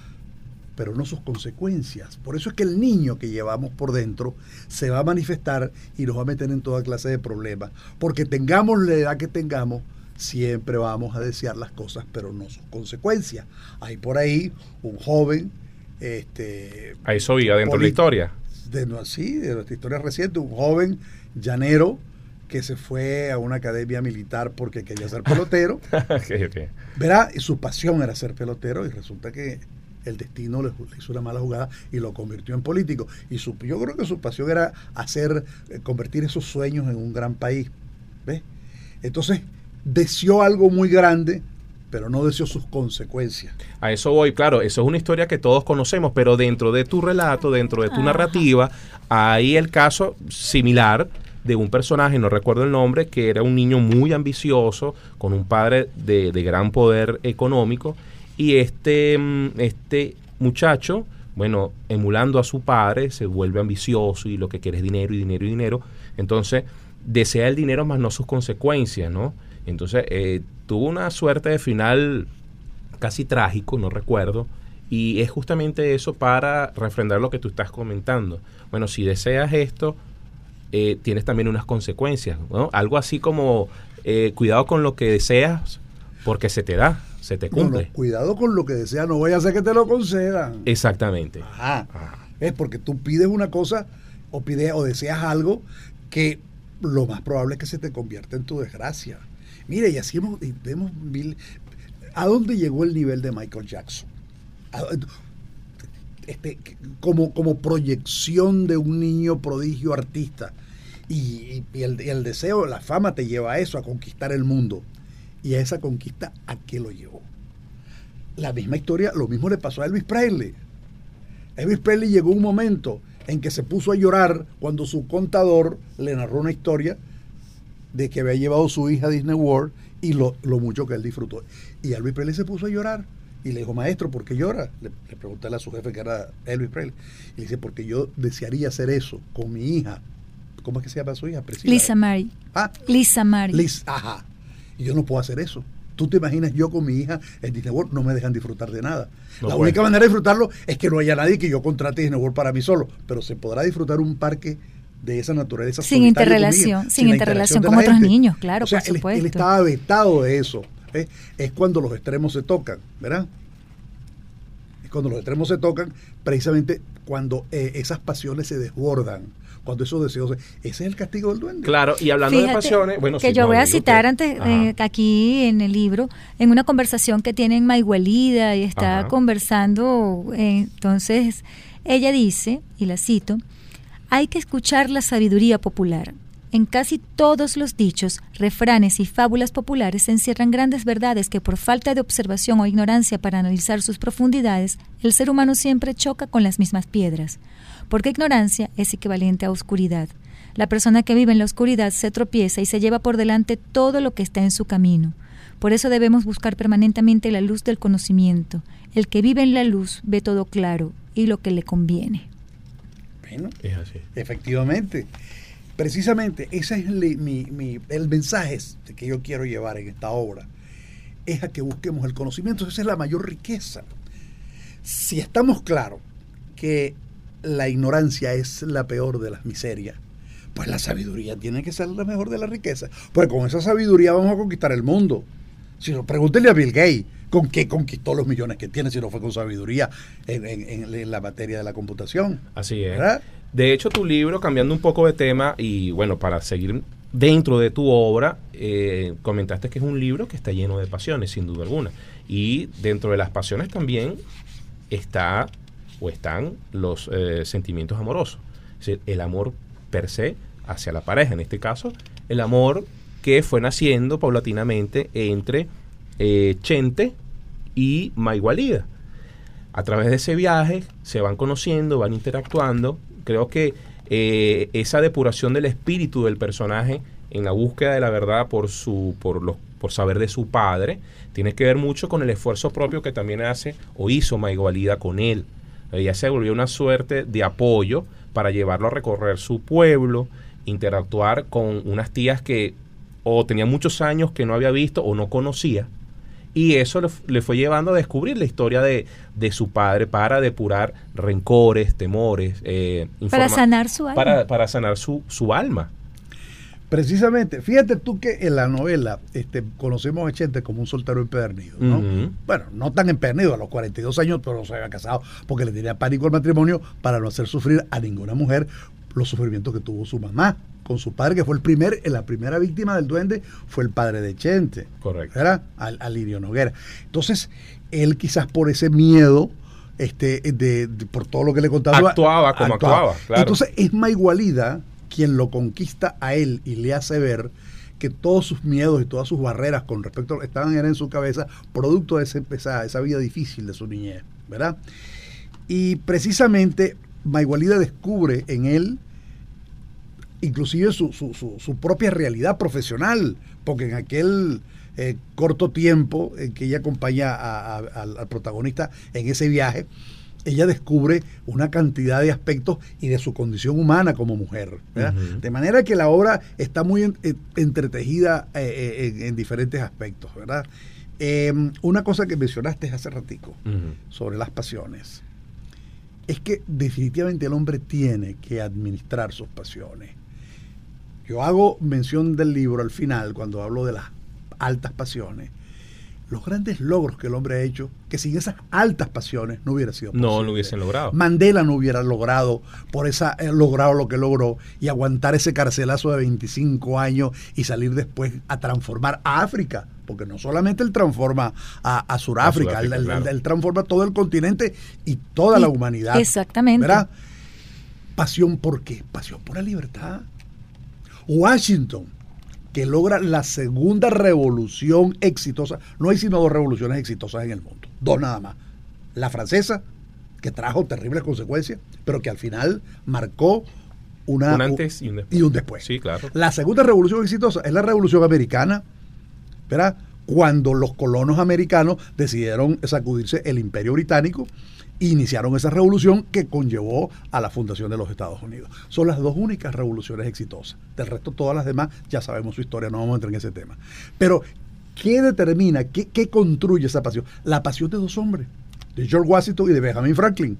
pero no sus consecuencias. Por eso es que el niño que llevamos por dentro se va a manifestar y nos va a meter en toda clase de problemas, porque tengamos la edad que tengamos, siempre vamos a desear las cosas, pero no sus consecuencias. Hay por ahí un joven... Este,
a eso iba dentro de la historia.
De, sí, de nuestra historia reciente, un joven llanero que se fue a una academia militar porque quería ser pelotero. okay, okay. Verá, y su pasión era ser pelotero y resulta que el destino le, le hizo una mala jugada y lo convirtió en político. Y su, yo creo que su pasión era hacer, eh, convertir esos sueños en un gran país. ¿Ves? Entonces, deseó algo muy grande, pero no deseó sus consecuencias.
A eso voy, claro, eso es una historia que todos conocemos, pero dentro de tu relato, dentro de tu ah. narrativa, hay el caso similar de un personaje, no recuerdo el nombre, que era un niño muy ambicioso, con un padre de, de gran poder económico, y este, este muchacho, bueno, emulando a su padre, se vuelve ambicioso y lo que quiere es dinero y dinero y dinero, entonces desea el dinero más no sus consecuencias, ¿no? Entonces, eh, tuvo una suerte de final casi trágico, no recuerdo, y es justamente eso para refrendar lo que tú estás comentando. Bueno, si deseas esto, eh, tienes también unas consecuencias, ¿no? Algo así como, eh, cuidado con lo que deseas, porque se te da, se te cumple.
No, no, cuidado con lo que deseas, no vaya a ser que te lo concedan.
Exactamente.
Ajá. Ajá. Es porque tú pides una cosa o pides o deseas algo que lo más probable es que se te convierta en tu desgracia. Mire, y así hemos, y vemos mil, ¿a dónde llegó el nivel de Michael Jackson? ¿A, este, como, como proyección de un niño prodigio artista. Y, y, el, y el deseo, la fama te lleva a eso, a conquistar el mundo. Y a esa conquista, ¿a qué lo llevó? La misma historia, lo mismo le pasó a Elvis Presley. Elvis Presley llegó un momento en que se puso a llorar cuando su contador le narró una historia de que había llevado a su hija a Disney World y lo, lo mucho que él disfrutó. Y Elvis Presley se puso a llorar y le dijo, maestro, ¿por qué llora? Le, le pregunté a su jefe, que era Elvis Presley, y le dice, porque yo desearía hacer eso con mi hija. ¿Cómo es que se llama su hija? Priscila.
Lisa Marie.
¿Ah?
Lisa Marie.
Liz, ajá. Y yo no puedo hacer eso. ¿Tú te imaginas yo con mi hija en Disney World? No me dejan disfrutar de nada. No La puede. única manera de disfrutarlo es que no haya nadie que yo contrate Disney World para mí solo, pero se podrá disfrutar un parque de esa naturaleza
sin interrelación, sin, sin interrelación con otros niños, claro,
o sea,
por
él,
supuesto.
Él estaba vetado de eso. ¿eh? Es cuando los extremos se tocan, ¿verdad? Es cuando los extremos se tocan, precisamente cuando eh, esas pasiones se desbordan, cuando esos deseos, ese es el castigo del duende.
Claro, y hablando Fíjate
de
pasiones, bueno,
que
sí,
yo
no,
voy a citar
que,
antes eh, aquí en el libro, en una conversación que tienen Maiguelida y está ajá. conversando, eh, entonces ella dice, y la cito, hay que escuchar la sabiduría popular. En casi todos los dichos, refranes y fábulas populares se encierran grandes verdades que por falta de observación o ignorancia para analizar sus profundidades, el ser humano siempre choca con las mismas piedras. Porque ignorancia es equivalente a oscuridad. La persona que vive en la oscuridad se tropieza y se lleva por delante todo lo que está en su camino. Por eso debemos buscar permanentemente la luz del conocimiento. El que vive en la luz ve todo claro y lo que le conviene.
Bueno, es así. Efectivamente. Precisamente ese es el, mi, mi, el mensaje que yo quiero llevar en esta obra. Es a que busquemos el conocimiento. Esa es la mayor riqueza. Si estamos claros que la ignorancia es la peor de las miserias, pues la sabiduría tiene que ser la mejor de la riqueza. Pues con esa sabiduría vamos a conquistar el mundo. Si no, pregúntele a Bill Gates. con qué conquistó los millones que tiene, si no fue con sabiduría en, en, en la materia de la computación.
Así es.
¿Verdad?
De hecho, tu libro, cambiando un poco de tema, y bueno, para seguir dentro de tu obra, eh, comentaste que es un libro que está lleno de pasiones, sin duda alguna. Y dentro de las pasiones también está o están los eh, sentimientos amorosos. Es decir, el amor per se hacia la pareja. En este caso, el amor que fue naciendo paulatinamente entre eh, Chente y Maigualida. A través de ese viaje se van conociendo, van interactuando. Creo que eh, esa depuración del espíritu del personaje en la búsqueda de la verdad por su por los por saber de su padre tiene que ver mucho con el esfuerzo propio que también hace o hizo Maigualida con él. Ella se volvió una suerte de apoyo para llevarlo a recorrer su pueblo, interactuar con unas tías que o tenía muchos años que no había visto o no conocía. Y eso le, le fue llevando a descubrir la historia de, de su padre para depurar rencores, temores. Eh,
para sanar su alma.
Para, para sanar su, su alma.
Precisamente. Fíjate tú que en la novela este, conocemos a Chente como un soltero empedernido, ¿no? Uh-huh. Bueno, no tan empedernido, a los cuarenta y dos años, pero no se había casado porque le tenía pánico al matrimonio para no hacer sufrir a ninguna mujer los sufrimientos que tuvo su mamá con su padre, que fue el primer, la primera víctima del duende, fue el padre de Chente.
Correcto.
¿Era? Al, Alirio Noguera. Entonces, él quizás por ese miedo, este, de, de por todo lo que le contaba,
actuaba como actuaba, actuaba claro.
Entonces, es Maigualida quien lo conquista a él y le hace ver que todos sus miedos y todas sus barreras con respecto a lo que estaban en su cabeza, producto de ese, esa, esa vida difícil de su niñez, ¿verdad? Y precisamente Maigualida descubre en él inclusive su, su, su, su propia realidad profesional, porque en aquel eh, corto tiempo en que ella acompaña a, a, al, al protagonista en ese viaje, ella descubre una cantidad de aspectos y de su condición humana como mujer, ¿verdad? Uh-huh. De manera que la obra está muy en, en, entretejida eh, en, en diferentes aspectos, ¿verdad? Eh, una cosa que mencionaste hace ratico, uh-huh, sobre las pasiones, es que definitivamente el hombre tiene que administrar sus pasiones. Yo hago mención del libro al final, cuando hablo de las altas pasiones, los grandes logros que el hombre ha hecho, que sin esas altas pasiones no hubiera sido posible.
No, no hubiesen logrado.
Mandela no hubiera logrado, por esa, eh, logrado lo que logró y aguantar ese carcelazo de veinticinco años y salir después a transformar a África, porque no solamente él transforma a, a Sudáfrica, a Sudáfrica él, claro. él, él transforma todo el continente y toda y, la humanidad.
Exactamente.
¿Verdad? Pasión por qué? Pasión por la libertad. Washington, que logra la segunda revolución exitosa. No hay sino dos revoluciones exitosas en el mundo, dos nada más. La francesa, que trajo terribles consecuencias, pero que al final marcó una,
un antes y un después.
Y un después.
Sí, claro.
La segunda revolución exitosa es la revolución americana, ¿verdad? Cuando los colonos americanos decidieron sacudirse el imperio británico e iniciaron esa revolución que conllevó a la fundación de los Estados Unidos. Son las dos únicas revoluciones exitosas. Del resto, todas las demás, ya sabemos su historia, no vamos a entrar en ese tema. Pero, ¿qué determina, qué, qué construye esa pasión? La pasión de dos hombres, de George Washington y de Benjamin Franklin.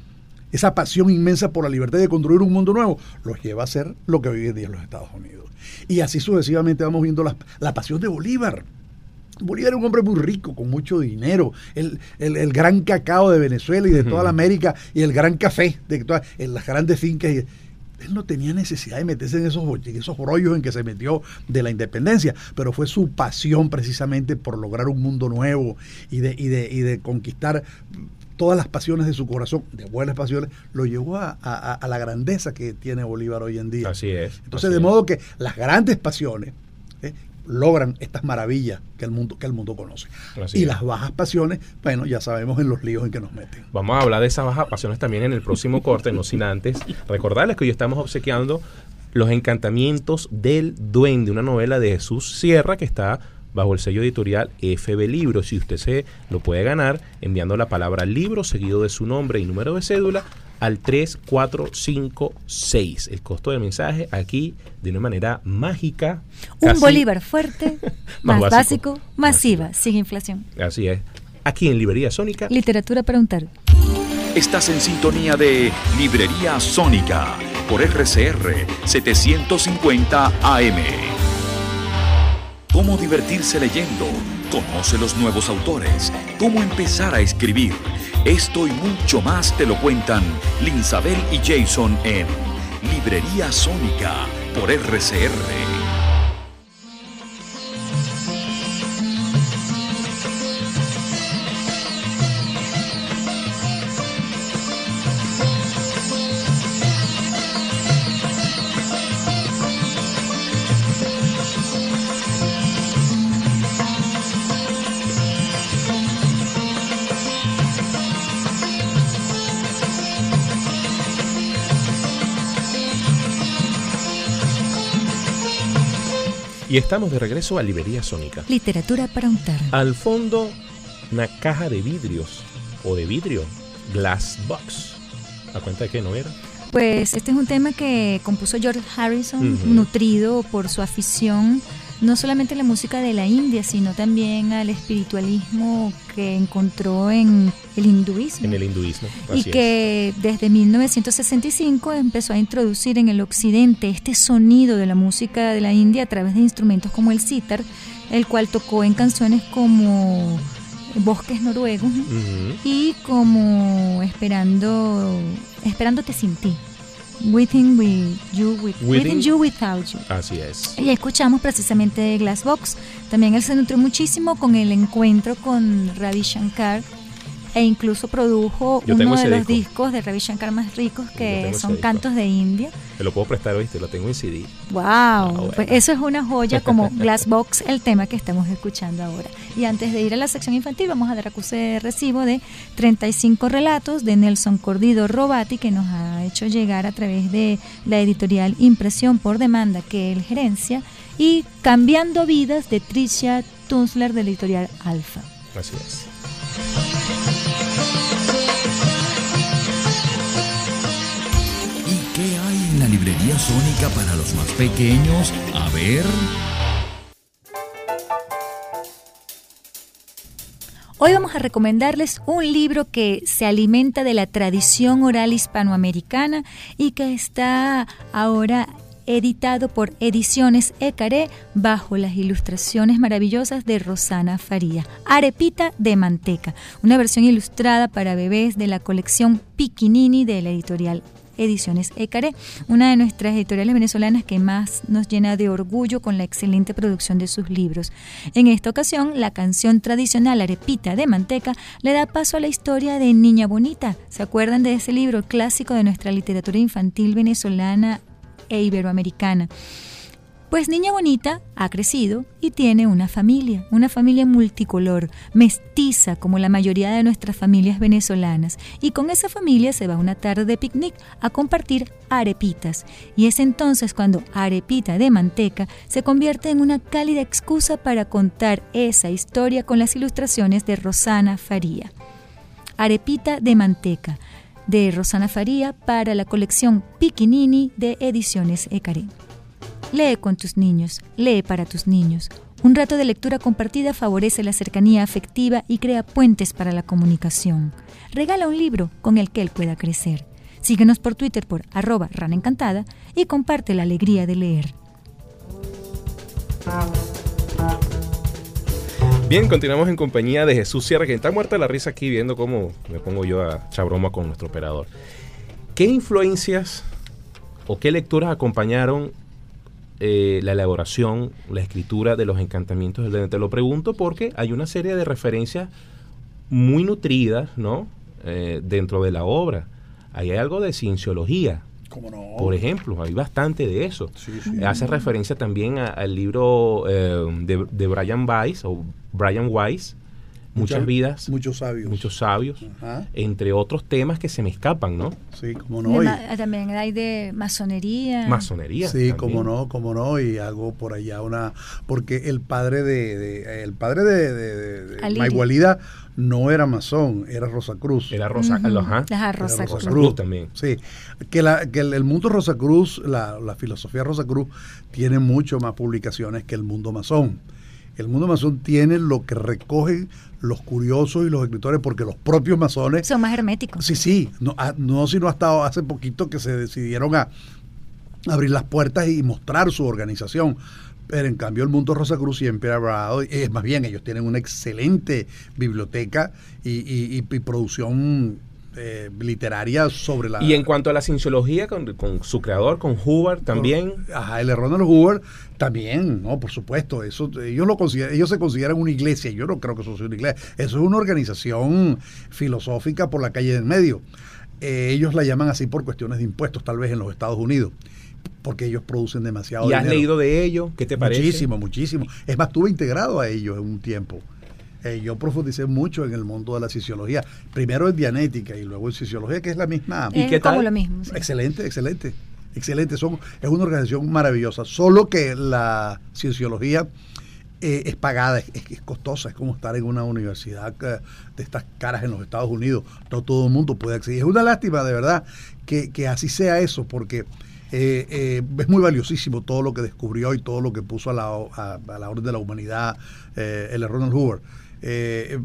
Esa pasión inmensa por la libertad de construir un mundo nuevo los lleva a ser lo que hoy en día en los Estados Unidos. Y así sucesivamente vamos viendo la, la pasión de Bolívar. Bolívar era un hombre muy rico, con mucho dinero, el, el, el gran cacao de Venezuela y de toda la América, y el gran café de todas en las grandes fincas. Él no tenía necesidad de meterse en esos, en esos brollos en que se metió de la independencia, pero fue su pasión precisamente por lograr un mundo nuevo y de, y de, y de conquistar todas las pasiones de su corazón, de buenas pasiones, lo llevó a, a, a la grandeza que tiene Bolívar hoy en día.
Así es.
Entonces,
así
de
es.
modo que las grandes pasiones ¿eh? logran estas maravillas que el mundo que el mundo conoce. Así y es. Las bajas pasiones, bueno, ya sabemos en los líos en que nos meten.
Vamos a hablar de esas bajas pasiones también en el próximo corte, no sin antes recordarles que hoy estamos obsequiando Los encantamientos del duende, una novela de Jesús Sierra que está bajo el sello editorial F B Libros. Si usted se lo puede ganar enviando la palabra libro seguido de su nombre y número de cédula al tres cuatro cinco seis. El costo del mensaje aquí de una manera mágica.
Un Bolívar fuerte, más, más básico, básico masiva, masiva, sin inflación.
Así es. Aquí en Librería Sónica.
Literatura para un tarde.
Estás en sintonía de Librería Sónica por R C R setecientos cincuenta A M. cómo divertirse leyendo, conoce los nuevos autores, cómo empezar a escribir. Esto y mucho más te lo cuentan Linsabel y Jason en Librería Sónica por R C R.
Y estamos de regreso a Librería Sónica.
Literatura para untar.
Al fondo, una caja de vidrios, o de vidrio, glass box. ¿A cuenta de qué no era?
Pues este es un tema que compuso George Harrison,
Uh-huh.
nutrido por su afición no solamente a la música de la India, sino también al espiritualismo que encontró en el hinduismo.
En el hinduismo,
y
así
que
es.
desde mil novecientos sesenta y cinco empezó a introducir en el occidente este sonido de la música de la India a través de instrumentos como el sitar, el cual tocó en canciones como Bosques Noruegos
Uh-huh.
y como Esperando Esperándote sin ti. Within with you, with,
Within-
within you without you.
Así es.
Y escuchamos precisamente de Glassbox. También él se nutrió muchísimo con el encuentro con Ravi Shankar e incluso produjo
Yo tengo
uno de
ese
los
disco.
discos de Ravi Shankar más ricos,
Yo
que
tengo ese
son
disco.
cantos de India.
Te lo puedo prestar, ¿oíste? Lo tengo en C D.
¡Wow!
bueno.
Pues eso es una joya como Glassbox, el tema que estamos escuchando ahora. Y antes de ir a la sección infantil, vamos a dar acuse de recibo de treinta y cinco relatos de Nelson Cordido Robati, que nos ha hecho llegar a través de la editorial Impresión por Demanda, que él gerencia, y Cambiando Vidas de Tricia Tunzler, de la editorial Alfa.
Así es.
¿Y qué hay en la librería Sónica para los más pequeños? A ver.
Hoy vamos a recomendarles un libro que se alimenta de la tradición oral hispanoamericana y que está ahora editado por Ediciones Ecaré bajo las ilustraciones maravillosas de Rosana Faría. Arepita de manteca, una versión ilustrada para bebés de la colección Piquinini de la editorial Ediciones Ecaré, una de nuestras editoriales venezolanas que más nos llena de orgullo con la excelente producción de sus libros. En esta ocasión, la canción tradicional Arepita de manteca le da paso a la historia de Niña Bonita. ¿Se acuerdan de ese libro clásico de nuestra literatura infantil venezolana e iberoamericana? Pues Niña Bonita ha crecido y tiene una familia, una familia multicolor, mestiza como la mayoría de nuestras familias venezolanas, y con esa familia se va una tarde de picnic a compartir arepitas, y es entonces cuando Arepita de manteca se convierte en una cálida excusa para contar esa historia con las ilustraciones de Rosana Faría. Arepita de manteca, de Rosana Faría, para la colección Piquinini de Ediciones Ecaré. Lee con tus niños, lee para tus niños. Un rato de lectura compartida favorece la cercanía afectiva y crea puentes para la comunicación. Regala un libro con el que él pueda crecer. Síguenos por Twitter por arroba Rana Encantada y comparte la alegría de leer.
Bien, continuamos en compañía de Jesús Sierra, que está muerta de la risa aquí viendo cómo me pongo yo a echar broma con nuestro operador. ¿Qué influencias o qué lecturas acompañaron eh, la elaboración, la escritura de los encantamientos del Duende? Te lo pregunto porque hay una serie de referencias muy nutridas, ¿no? Eh, dentro de la obra. Ahí hay algo de cienciología.
¿Cómo no?
Por ejemplo, hay bastante de eso.
Sí, sí.
Hace referencia también a- al libro eh, de, de Brian Weiss, o Brian Weiss, Muchas vidas,
Muchos sabios.
muchos sabios,
Ajá.
entre otros temas que se me escapan, ¿no?
Sí, cómo
De
no. Y-
ma- también hay de masonería.
Masonería.
Sí,
también.
cómo no, cómo no, y hago por allá una, porque el padre de, de- el padre de, de, de, de
Aliri.
Maigualida no era masón, era Rosacruz.
Era Rosa,
Ujú.
ajá.
Las
Era
Rosacruz.
Rosacruz también.
Sí, que, la, que el, el mundo Rosacruz, la, la filosofía Rosacruz, tiene mucho más publicaciones que el mundo masón. El mundo masón tiene lo que recogen los curiosos y los escritores, porque los propios masones...
Son más herméticos.
Sí, sí, no, ah, no sino hasta hace poquito que se decidieron a, abrir las puertas y mostrar su organización. Pero en cambio el mundo Rosacruz siempre ha hablado, es más bien, ellos tienen una excelente biblioteca y, y, y, y producción eh, literaria sobre la...
Y en cuanto a la cienciología, con, con su creador, con Hubbard también.
Con, ajá, el Ronald Hubbard también, no, por supuesto, eso ellos lo consideran, ellos se consideran una iglesia, yo no creo que eso sea una iglesia, eso es una organización filosófica por la calle del medio. Eh, ellos la llaman así por cuestiones de impuestos, tal vez en los Estados Unidos, porque ellos producen demasiado
dinero. ¿Y has
dinero.
leído de ellos? ¿Qué te parece?
Muchísimo, muchísimo. Es más, estuve integrado a ellos en un tiempo. Eh, yo profundicé mucho en el mundo de la sociología. Primero en dianética y luego en sociología, que es la misma.
¿Y qué tal? Como lo mismo. Sí.
Excelente, excelente. Excelente. Son, es una organización maravillosa. Solo que la sociología eh, es pagada, es, es costosa. Es como estar en una universidad eh, de estas caras en los Estados Unidos. No todo el mundo puede acceder. Es una lástima, de verdad, que, que así sea eso, porque... Eh, eh, es muy valiosísimo todo lo que descubrió y todo lo que puso a la, a, a la orden de la humanidad eh, el Ronald Hubbard. Eh,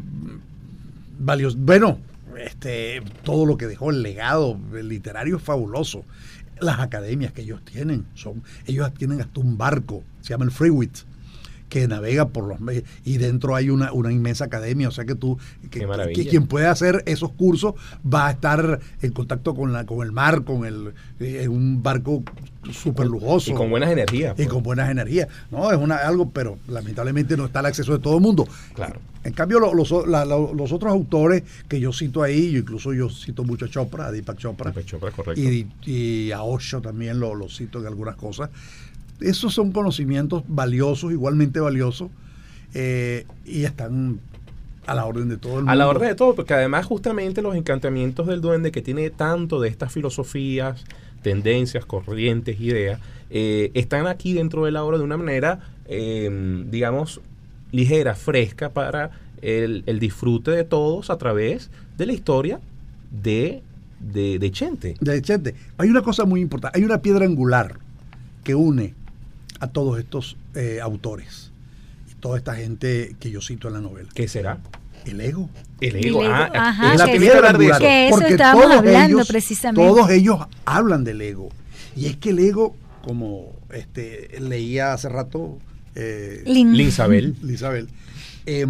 valios, bueno, este, todo lo que dejó, el legado el literario es fabuloso. Las academias que ellos tienen, son, ellos tienen hasta un barco, se llama el Freewit, que navega por los medios, y dentro hay una, una inmensa academia, o sea que tú, que, que quien puede hacer esos cursos va a estar en contacto con la con el mar, con el eh, un barco súper lujoso.
Y con buenas energías.
Y
pues.
con buenas energías. No, es una algo, pero lamentablemente no está al acceso de todo el mundo.
Claro.
En cambio, lo, los, la, la, los otros autores que yo cito ahí, yo incluso yo cito mucho a Chopra, a Deepak Chopra.
Deepak Chopra, correcto.
Y, y a Osho también lo, lo cito en algunas cosas. Esos son conocimientos valiosos, igualmente valiosos, eh, y están a la orden de todo el mundo.
A la orden de todo, porque además justamente los encantamientos del duende, que tiene tanto de estas filosofías, tendencias, corrientes, ideas, eh, están aquí dentro de la obra de una manera, eh, digamos, ligera, fresca, para el, el disfrute de todos a través de la historia de, de, de Chente.
De Chente. Hay una cosa muy importante, hay una piedra angular que une a todos estos eh, autores y toda esta gente que yo cito en la novela.
¿Qué será?
El ego.
El ego,
el ego.
ah,
Ajá,
es la
que
piedra angular.
Que eso
porque
estábamos
todos
hablando
ellos,
precisamente.
Todos ellos hablan del ego. Y es que el ego, como este leía hace rato eh,
Lin.
Linsabel.
Linsabel, eh,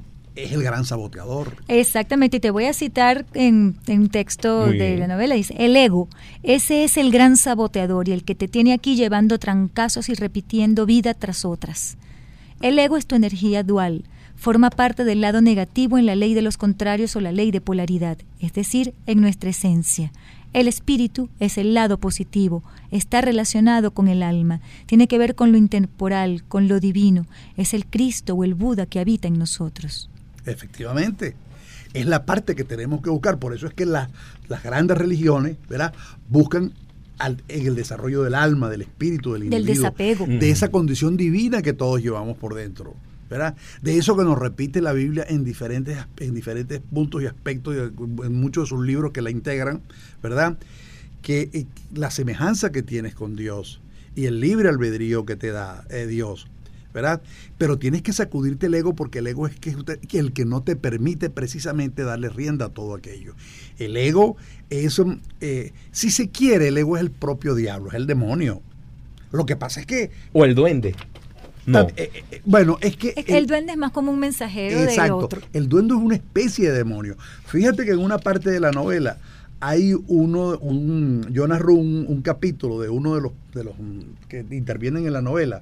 es el gran saboteador.
Exactamente, y te voy a citar en, en un texto
Muy
de
bien.
la novela, dice, el ego, ese es el gran saboteador y el que te tiene aquí llevando trancazos y repitiendo vida tras otras. El ego es tu energía dual, forma parte del lado negativo en la ley de los contrarios o la ley de polaridad, es decir, en nuestra esencia. El espíritu es el lado positivo, está relacionado con el alma, tiene que ver con lo intemporal, con lo divino, es el Cristo o el Buda que habita en nosotros.
Efectivamente, es la parte que tenemos que buscar. Por eso es que la, las grandes religiones, ¿verdad?, buscan al, en el desarrollo del alma, del espíritu, del individuo,
del desapego,
de esa condición divina que todos llevamos por dentro, ¿verdad? De eso que nos repite la Biblia en diferentes, en diferentes puntos y aspectos, en muchos de sus libros que la integran, ¿verdad? Que eh, la semejanza que tienes con Dios y el libre albedrío que te da eh, Dios, ¿verdad? Pero tienes que sacudirte el ego, porque el ego es que, que el que no te permite precisamente darle rienda a todo aquello. El ego es, eh, si se quiere, el ego es el propio diablo, es el demonio. Lo que pasa es que...
O el duende. No.
Eh, eh, bueno, es que...
Es que el, el duende es más como un mensajero
exacto,
del otro.
El duende es una especie de demonio. Fíjate que en una parte de la novela hay uno, un, yo narro un, un capítulo de uno de los, de los que intervienen en la novela,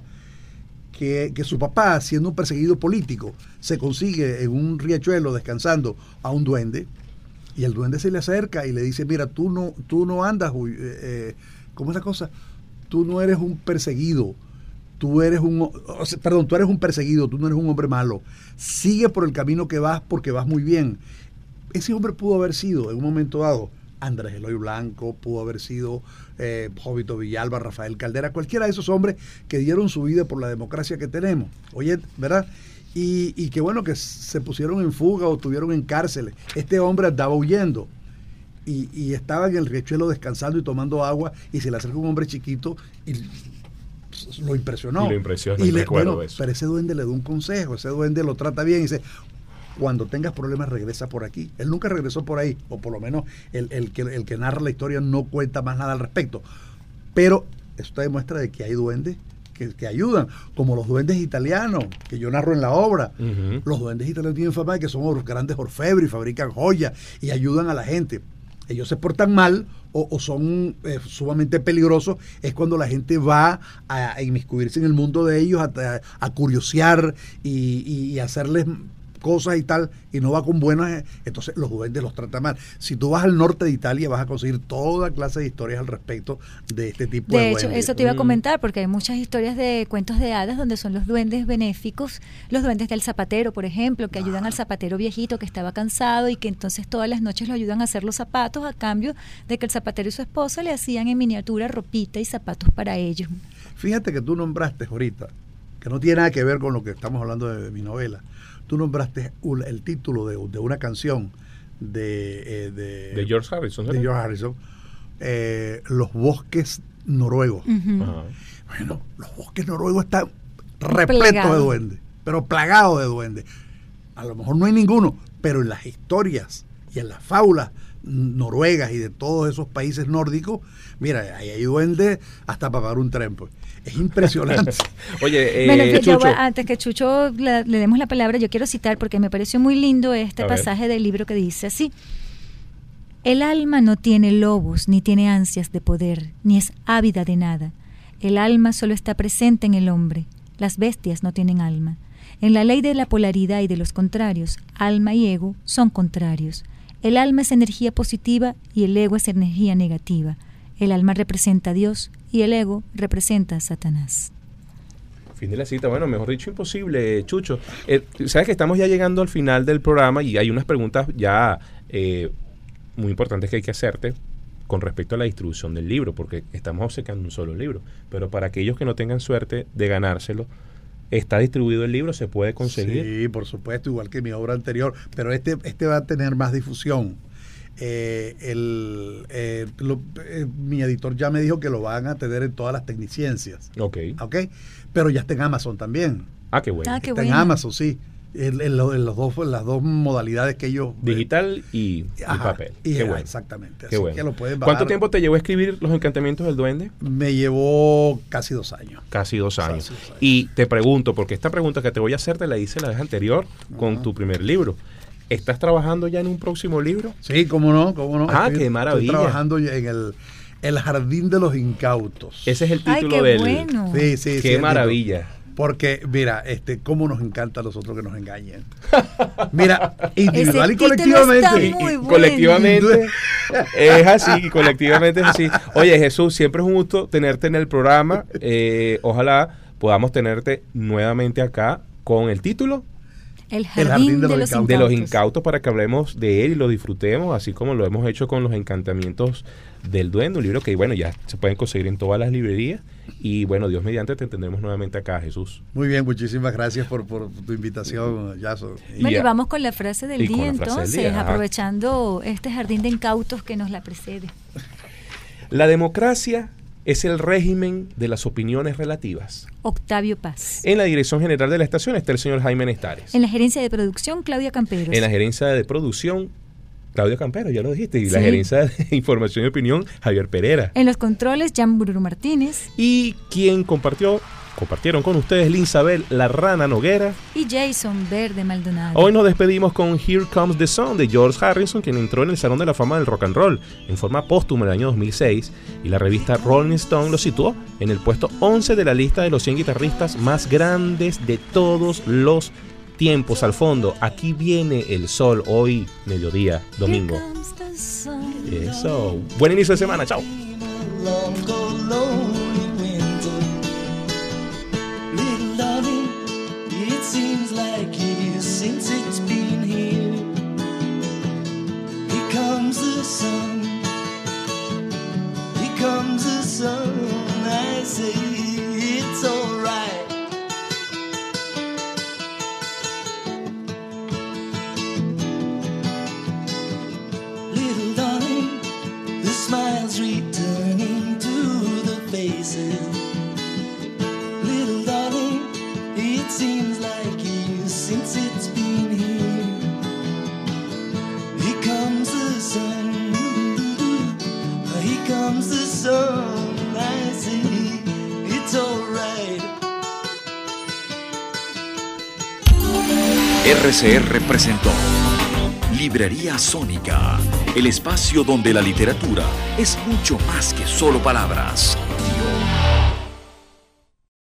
Que, que su papá, siendo un perseguido político, se consigue en un riachuelo descansando a un duende, y el duende se le acerca y le dice, mira, tú no, tú no andas, eh, eh, ¿cómo es la cosa? Tú no eres un perseguido, tú eres un, o sea, perdón, tú eres un perseguido, tú no eres un hombre malo, sigue por el camino que vas porque vas muy bien. Ese hombre pudo haber sido, en un momento dado, Andrés Eloy Blanco, pudo haber sido eh, Jovito Villalba, Rafael Caldera, cualquiera de esos hombres que dieron su vida por la democracia que tenemos, oye, ¿verdad? Y, y que bueno, que se pusieron en fuga o estuvieron en cárceles. Este hombre andaba huyendo y, y estaba en el riachuelo descansando y tomando agua, y se le acerca un hombre chiquito y lo impresionó.
Y lo impresionó,
y le,
recuerdo
bueno,
eso.
Pero ese duende le da un consejo, ese duende lo trata bien y dice, cuando tengas problemas regresa por aquí. Él nunca regresó por ahí, o por lo menos el, el, que, el que narra la historia no cuenta más nada al respecto. Pero Esto demuestra de que hay duendes que, que ayudan, como los duendes italianos, que yo narro en la obra. Uh-huh. Los duendes italianos tienen fama de que son los grandes orfebres, fabrican joyas y ayudan a la gente. Ellos se portan mal o, o son eh, sumamente peligrosos, es cuando la gente va a, a inmiscuirse en el mundo de ellos, a, a curiosear y, y, y hacerles cosas y tal, y no va con buenas, entonces los duendes los tratan mal. Si tú vas al norte de Italia vas a conseguir toda clase de historias al respecto de este tipo de, de duendes.
De hecho, eso te iba a comentar, porque hay muchas historias de cuentos de hadas donde son los duendes benéficos, los duendes del zapatero, por ejemplo, que ayudan ah. al zapatero viejito que estaba cansado y que entonces todas las noches lo ayudan a hacer los zapatos a cambio de que el zapatero y su esposa le hacían en miniatura ropita y zapatos para ellos.
Fíjate que tú nombraste ahorita, que no tiene nada que ver con lo que estamos hablando de, de mi novela. Tú nombraste un, el título de, de una canción de, eh, de,
de George Harrison, ¿no?
de George Harrison, eh, Los bosques noruegos. Uh-huh. Uh-huh. Bueno, los bosques noruegos están repletos de duendes, pero plagados de duendes. A lo mejor no hay ninguno, pero en las historias y en las fábulas noruegas y de todos esos países nórdicos, mira, ahí hay duendes hasta para pagar un tren, pues. Es impresionante.
Oye, eh,
bueno, que
Chucho.
Yo, antes que Chucho la, le demos la palabra, yo quiero citar porque me pareció muy lindo este A pasaje ver. del libro que dice así: el alma no tiene lobos, ni tiene ansias de poder, ni es ávida de nada. El alma solo está presente en el hombre. Las bestias no tienen alma. En la ley de la polaridad y de los contrarios, alma y ego son contrarios. El alma es energía positiva y el ego es energía negativa. El alma representa a Dios y el ego representa a Satanás.
Fin de la cita. Bueno, mejor dicho, imposible, Chucho. Eh, Sabes que estamos ya llegando al final del programa y hay unas preguntas ya eh, muy importantes que hay que hacerte con respecto a la distribución del libro, porque estamos obcecando un solo libro. Pero para aquellos que no tengan suerte de ganárselo, ¿está distribuido el libro? ¿Se puede conseguir?
Sí, por supuesto, igual que mi obra anterior, pero este, este va a tener más difusión. Eh, el, eh, lo, eh, mi editor ya me dijo que lo van a tener en todas las tecniciencias.
Ok.
Ok, pero ya está en Amazon también.
Ah, qué bueno.
Ah, qué
está
bueno.
en Amazon, sí. En, en, lo, en los dos, las dos modalidades que ellos...
Digital y,
ajá,
y papel.
Y,
qué
ajá,
bueno.
exactamente.
Qué
así
bueno.
que lo pueden bajar.
¿Cuánto tiempo te llevó a escribir Los Encantamientos del Duende?
Me llevó casi dos años.
Casi dos años.
Casi dos años.
Y te pregunto, porque esta pregunta que te voy a hacer te la hice la vez anterior con uh-huh. tu primer libro. ¿Estás trabajando ya en un próximo libro?
Sí, cómo no, cómo no.
Ah,
estoy,
qué maravilla.
Estoy trabajando en el, el Jardín de los Incautos.
Ese es el título
Ay, qué
del...
bueno.
Sí, sí,
qué
sí,
maravilla.
Porque, mira, este, cómo nos encanta a nosotros que nos engañen. Mira, individual
Ese
y colectivamente.
está
Y,
muy
y
bueno.
colectivamente es así, colectivamente es así. Oye, Jesús, siempre es un gusto tenerte en el programa. Eh, ojalá podamos tenerte nuevamente acá con el título
El Jardín,
El Jardín
de,
de
los
los
Incautos.
de los Incautos, para que hablemos de él y lo disfrutemos, así como lo hemos hecho con Los Encantamientos del Duende, un libro que, bueno, ya se pueden conseguir en todas las librerías. Y bueno, Dios mediante te tendremos nuevamente acá, Jesús.
Muy bien, muchísimas gracias por, por tu invitación, Yaso.
Bueno, y
ya.
vamos con la frase del
Y con
día
la frase del
entonces,
día, ajá.
aprovechando este jardín de incautos que nos la precede.
La democracia es el régimen de las opiniones relativas.
Octavio Paz.
En la dirección general de la estación está el señor Jaime Nestares.
En la gerencia de producción, Claudia Camperos.
En la gerencia de producción, Claudia Campero, ya lo dijiste. Y
Sí.
la gerencia de información y opinión, Javier Pereira.
En los controles, Jan Bururu Martínez.
Y quien compartió, compartieron con ustedes, Linsabel La Rana Noguera.
Y Jason Verde Maldonado.
Hoy nos despedimos con Here Comes the Sun de George Harrison, quien entró en el Salón de la Fama del Rock and Roll en forma póstuma en el año dos mil seis, y la revista Rolling Stone lo situó en el puesto once de la lista de los cien guitarristas más grandes de todos los tiempos. Al fondo, Aquí viene el sol, hoy mediodía, domingo.
Here comes the sun.
Eso. Buen inicio de semana, chao.
It seems like years since it's been here. Here comes the sun. Here comes the sun. I say it's alright. Little darling, the smiles returning to the faces. Little darling, it seems like years since it's been
R C R presentó Librería Sónica, el espacio donde la literatura es mucho más que solo palabras. Dios.